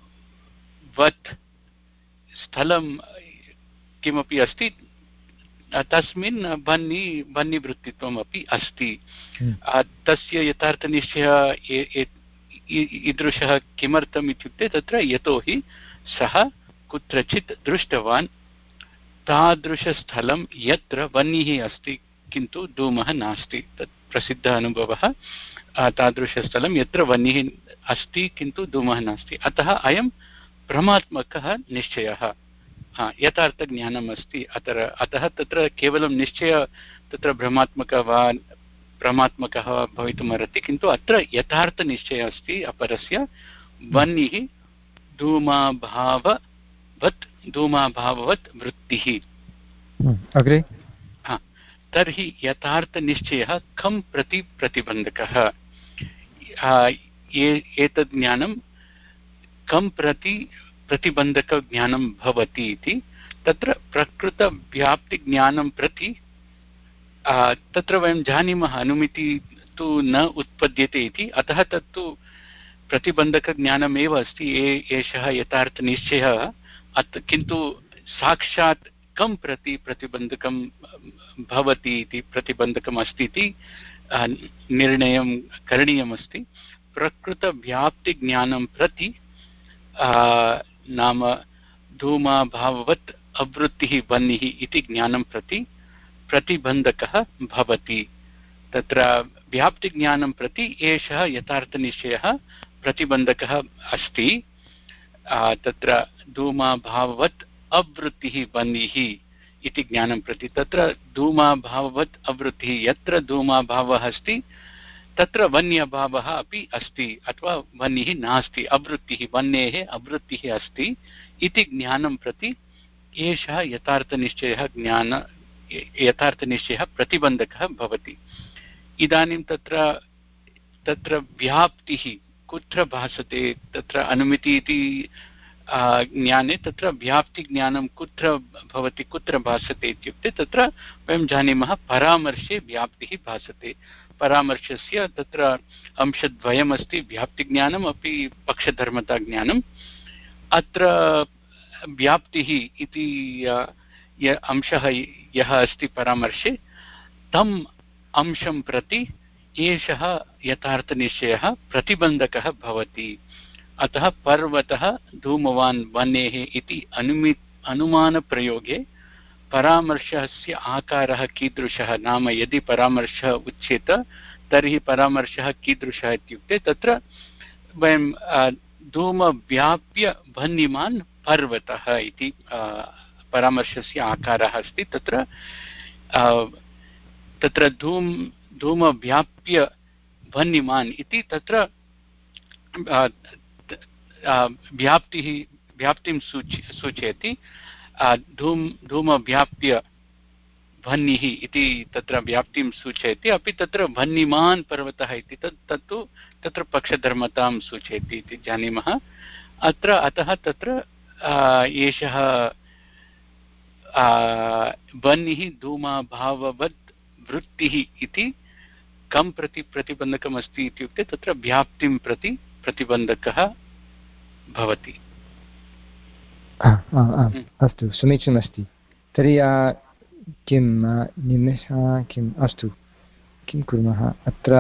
स्थलं किमपि अस्ति तस्मिन् वह्नि वह्निवृत्तित्वम् अपि अस्ति। तस्य यथार्थनिश्चयः ईदृशः किमर्थम् इत्युक्ते तत्र यतोहि सः कुत्रचित् दृष्टवान् तादृशस्थलं यत्र वह्निः अस्ति किन्तु धूमः नास्ति। तत् प्रसिद्धः अनुभवः, तादृशस्थलं यत्र वह्निः अस्ति किन्तु धूमः नास्ति। अतः अयं भ्रमात्मकः निश्चयः, यथार्थज्ञानम् अस्ति। अत्र अतः तत्र केवलं निश्चय तत्र भ्रमात्मकः वा भ्रमात्मकः भवितुमर्हति, किन्तु अत्र यथार्थनिश्चयः अस्ति अपरस्य वह्निः धूमाभाववत् धूमाभाववत् वृत्तिः। अग्रे तर्हि यथार्थनिश्चयः कं प्रति प्रतिबन्धकः? एतद् ज्ञानं कं प्रति प्रतिबन्धकज्ञानं भवति इति तत्र प्रकृतव्याप्तिज्ञानं प्रति तत्र वयं जानीमः अनुमिति तु न उत्पद्यते इति, अतः तत्तु प्रतिबन्धकज्ञानमेव अस्ति, एषः यथार्थनिश्चयः। अत् किन्तु साक्षात् कं प्रति प्रतिबन्धकं भवति इति प्रतिबन्धकम् अस्ति इति निर्णयं करणीयमस्ति। प्रकृतव्याप्तिज्ञानं प्रति नाम धूमाभाववत् अवृत्तिः वह्निः इति ज्ञानं प्रति प्रतिबन्धकः भवति। तत्र व्याप्तिज्ञानं प्रति एषः यथार्थनिश्चयः प्रतिबन्धकः अस्ति। तत्र धूमाभाववत् अवृत्तिः वह्निः इति ज्ञानं प्रति, तत्र धूमाभाववत् अवृत्तिः, यत्र धूमाभावः अस्ति तत्र वह्न्यभावः अपि अस्ति अथवा वह्निः नास्ति, अवृत्तिः वह्नेः अवृत्तिः अस्ति इति ज्ञानं प्रति एषः यथार्थनिश्चयः ज्ञान यथार्थनिश्चयः प्रतिबन्धकः भवति। इदानीं तत्र तत्र व्याप्तिः कुत्र भासते, तत्र अनुमिति इति ज्ञाने तत्र व्याप्तिज्ञानं कुत्र भवति, कुत्र भासते इत्युक्ते तत्र वयं जानीमः परामर्शे व्याप्तिः भासते। परामर्शस्य तत्र अंशद्वयमस्ति, व्याप्तिज्ञानम् अपि पक्षधर्मताज्ञानम्। अत्र व्याप्तिः इति य अंशः यः अस्ति परामर्शे, तम् अंशं प्रति एषः यथार्थनिश्चयः प्रतिबन्धकः भवति। अतः पर्वतः धूमवान् वह्नेः इति अनुमि अनुमानप्रयोगे परामर्शस्य आकारः कीदृशः, नाम यदि परामर्शः उच्येत तर्हि परामर्शः कीदृशः इत्युक्ते तत्र वयं धूमव्याप्य वह्निमान् पर्वतः इति परामर्शस्य आकारः अस्ति। तत्र तत्र धूम धूमव्याप्य वह्निमान् इति तत्र व्याप्तिः व्याप्तिं सूचि सूचयति। धूम धूमव्याप्य वह्निः इति तत्र व्याप्तिं सूचयति, अपि तत्र वह्निमान् पर्वतः इति तत् तत्तु तत्र पक्षधर्मतां सूचयति इति जानीमः। अत्र अतः तत्र एषः वह्निः धूमाभाववत् वृत्तिः इति कं प्रति प्रतिबन्धकमस्ति इत्युक्ते तत्र व्याप्तिं प्रति प्रतिबन्धकः भवति। अस्तु, समीचीनमस्ति। तर्हि किं निमेषः किम् अस्तु किं कुर्मः अत्र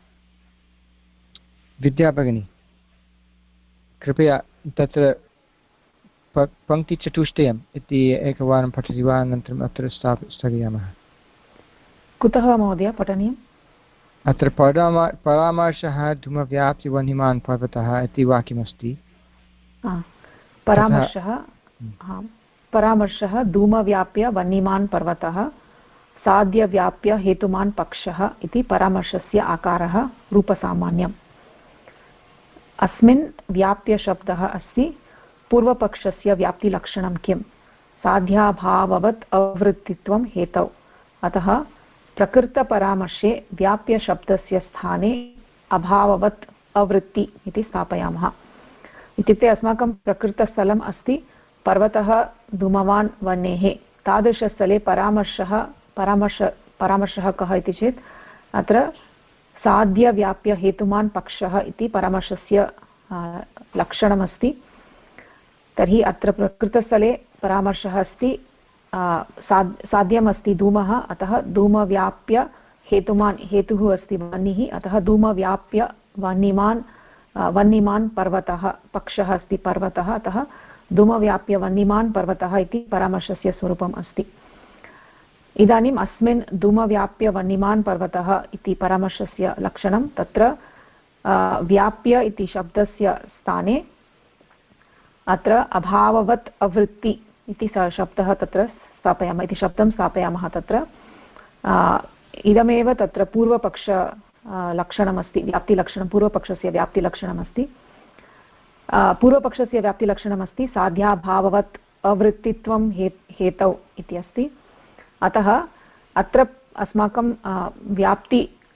विद्या भगिनी कृपया तत्र पङ्क्तिचतुष्टयम् इति एकवारं पठति वा, अनन्तरम् अत्र स्थाप स्थगयामः। कुतः महोदय पठनीयम्? अत्र परामा परामर्शः धूमव्याप्तिवह्निमान् पर्वतः इति वाक्यमस्ति। परामर्शः परामर्शः धूमव्याप्य वह्निमान् पर्वतः साध्यव्याप्य हेतुमान् पक्षः इति परामर्शस्य आकारः रूपसामान्यम्। अस्मिन् व्याप्यशब्दः अस्ति पूर्वपक्षस्य व्याप्तिलक्षणं किं, साध्याभाववत् अवृत्तित्वं हेतौ। अतः प्रकृतपरामर्शे व्याप्यशब्दस्य स्थाने अभाववत् अवृत्ति इति स्थापयामः। इत्युक्ते अस्माकं प्रकृतस्थलम् अस्ति पर्वतः धूमवान् वह्नेः, तादृशस्थले परामर्शः परामर्श परामर्शः कः इति चेत् अत्र साध्यव्याप्य हेतुमान् पक्षः इति परामर्शस्य लक्षणमस्ति। तर्हि अत्र प्रकृतस्थले परामर्शः अस्ति साध्यमस्ति धूमः, अतः धूमव्याप्य हेतुमान्, हेतुः अस्ति वह्निः, अतः धूमव्याप्य वह्निमान् वह्निमान् पर्वतः, पक्षः अस्ति पर्वतः, अतः धूमव्याप्य वह्निमान् पर्वतः इति परामर्शस्य स्वरूपम् अस्ति। इदानीम् अस्मिन् धूमव्याप्य वह्निमान् पर्वतः इति परामर्शस्य लक्षणं, तत्र व्याप्य इति शब्दस्य स्थाने अत्र अभाववत् अवृत्ति इति शब्दः तत्र स्थापयामः इति शब्दं स्थापयामः। तत्र इदमेव तत्र पूर्वपक्ष लक्षणमस्ति, व्याप्तिलक्षणं, पूर्वपक्षस्य व्याप्तिलक्षणमस्ति। पूर्वपक्षस्य व्याप्तिलक्षणमस्ति साध्याभाववत् अवृत्तित्वं हे हेतौ इति अस्ति। अतः अत्र अस्माकं व्याप्ति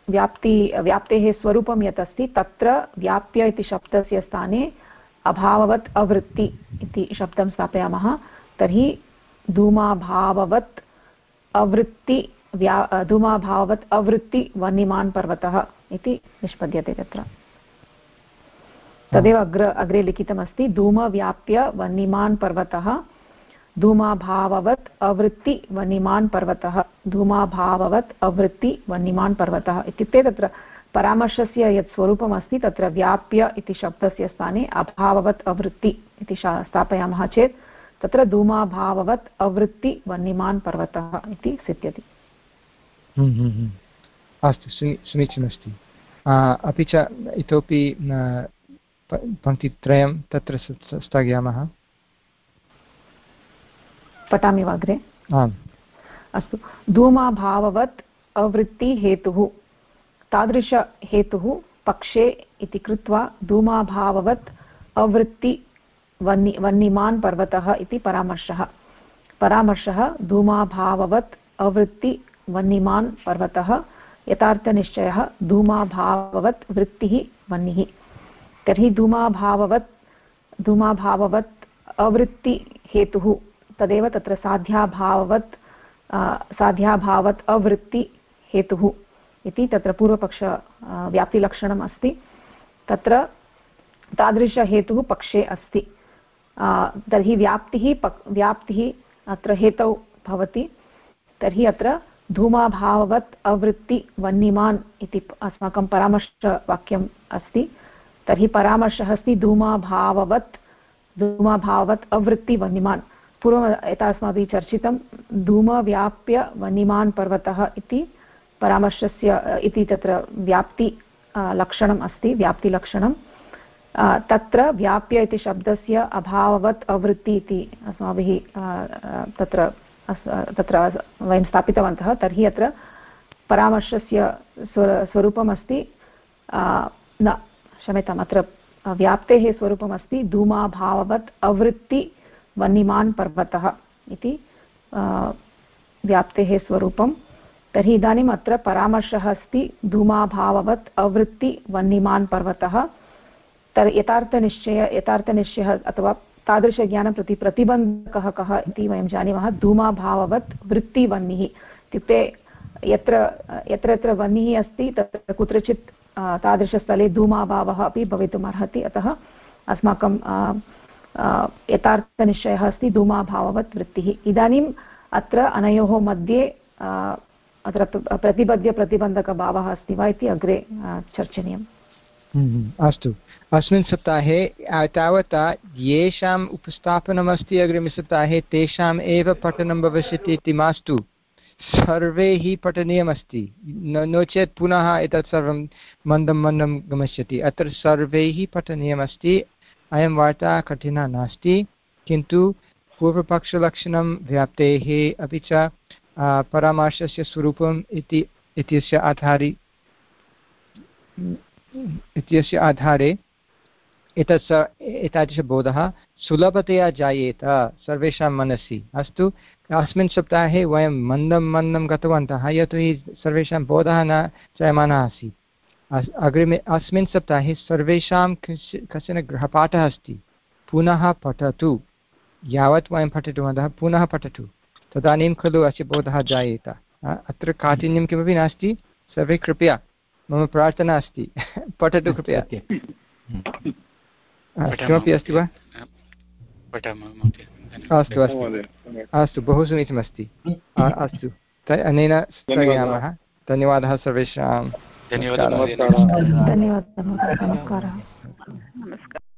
व्याप्ति व्याप्तेः स्वरूपं यत् अस्ति तत्र व्याप्य इति शब्दस्य स्थाने अभाववत् अवृत्ति इति शब्दं स्थापयामः तर्हि धूमाभाववत् अवृत्ति व्या धूमाभाववत् अवृत्ति वह्निमान् पर्वतः इति निष्पद्यते तत्र तदेव अग्र अग्रे लिखितमस्ति धूमव्याप्य वह्निमान् पर्वतः धूमाभाववत् अवृत्ति वह्निमान् पर्वतः धूमाभाववत् अवृत्ति वह्निमान् पर्वतः इत्युक्ते तत्र परामर्शस्य यत् स्वरूपम् अस्ति तत्र व्याप्य इति शब्दस्य स्थाने अभाववत् अवृत्ति इति स्थापयामः चेत् तत्र धूमाभाववत् अवृत्ति वह्निमान् पर्वतः इति सिद्ध्यति। अस्तु समीचीनमस्ति। अपि च इतोपि पङ्क्तित्रयं तत्र स्थगयामः। पठामि वा अग्रे? आम् अस्तु धूमाभाववत् अवृत्तिहेतुः तादृशहेतुः पक्षे इति कृत्वा धूमाभाववत् अवृत्ति वह्नि वह्निमान् पर्वतः इति परामर्शः परामर्शः धूमाभाववत् अवृत्ति वह्निमान् पर्वतः यथार्थनिश्चयः धूमाभाववत् वृत्तिः वह्निः तर्हि धूमाभाववत् धूमाभाववत् अवृत्तिहेतुः तदेव तत्र साध्याभाववत् साध्याभावत् अवृत्तिहेतुः इति तत्र पूर्वपक्ष व्याप्तिलक्षणम् अस्ति तत्र तादृशहेतुः पक्षे अस्ति तर्हि व्याप्तिः व्याप्तिः अत्र हेतौ भवति तर्हि अत्र धूमाभाववत् अवृत्ति वह्निमान् इति अस्माकं परामर्शवाक्यम् अस्ति तर्हि परामर्शः अस्ति धूमाभाववत् धूमाभाववत् अवृत्ति वह्निमान् पूर्वं यथा अस्माभिः चर्चितं धूमव्याप्य वह्निमान् पर्वतः इति परामर्शस्य इति तत्र व्याप्ति लक्षणम् अस्ति व्याप्तिलक्षणं तत्र व्याप्य इति शब्दस्य अभाववत् अवृत्ति इति अस्माभिः तत्र तत्र वयं स्थापितवन्तः तर्हि अत्र परामर्शस्य स्वरूपम् अस्ति न क्षम्यताम् अत्र व्याप्तेः स्वरूपमस्ति धूमाभाववत् अवृत्ति वह्निमान् पर्वतः इति व्याप्तेः स्वरूपं तर्हि इदानीम् अत्र परामर्शः अस्ति धूमाभाववत् अवृत्ति वह्निमान् पर्वतः तर् यथार्थनिश्चय यथार्थनिश्चयः अथवा तादृशज्ञानं प्रति प्रतिबन्धकः कः इति वयं जानीमः धूमाभाववत् वृत्तिवह्निः इत्युक्ते यत्र यत्र यत्र वह्निः अस्ति तत्र कुत्रचित् तादृशस्थले धूमाभावः अपि भवितुम् अर्हति अतः अस्माकं यथार्थनिश्चयः अस्ति धूमाभाववत् वृत्तिः इदानीम् अत्र अनयोः मध्ये अत्र प्रतिबद्ध प्रतिबन्धकभावः अस्ति वा इति अग्रे चर्चनीयम्। अस्तु अस्मिन् सप्ताहे तावता येषाम् उपस्थापनमस्ति अग्रिमसप्ताहे तेषाम् एव पठनं भविष्यति इति मास्तु सर्वैः पठनीयमस्ति नो चेत् पुनः एतत् सर्वं मन्दं मन्दं गमिष्यति अत्र सर्वैः पठनीयमस्ति अयं वार्ता कठिना नास्ति किन्तु पूर्वपक्षलक्षणं व्याप्तेः अपि च परामर्शस्य स्वरूपम् इति इत्यस्य आधारे इत्यस्य आधारे एतत् एतादृशबोधः सुलभतया जायेत सर्वेषां मनसि अस्तु अस्मिन् सप्ताहे वयं मन्दं मन्दं गतवन्तः यतोहि सर्वेषां बोधः न जायमानः आसीत् अग्रिमे अस्मिन् सप्ताहे सर्वेषां कश्चन गृहपाठः अस्ति पुनः पठतु यावत् वयं पठितवन्तः पुनः पठतु तदानीं खलु अस्य बोधः जायेत अत्र काठिन्यं किमपि नास्ति सर्वे कृपया मम प्रार्थना अस्ति पठतु कृपया किमपि अस्ति वा अस्तु अस्तु अस्तु बहु समीचीनमस्ति अस्तु अनेन स्थगयामः धन्यवादः सर्वेषां धन्यवादः धन्यवादः नमस्कारः।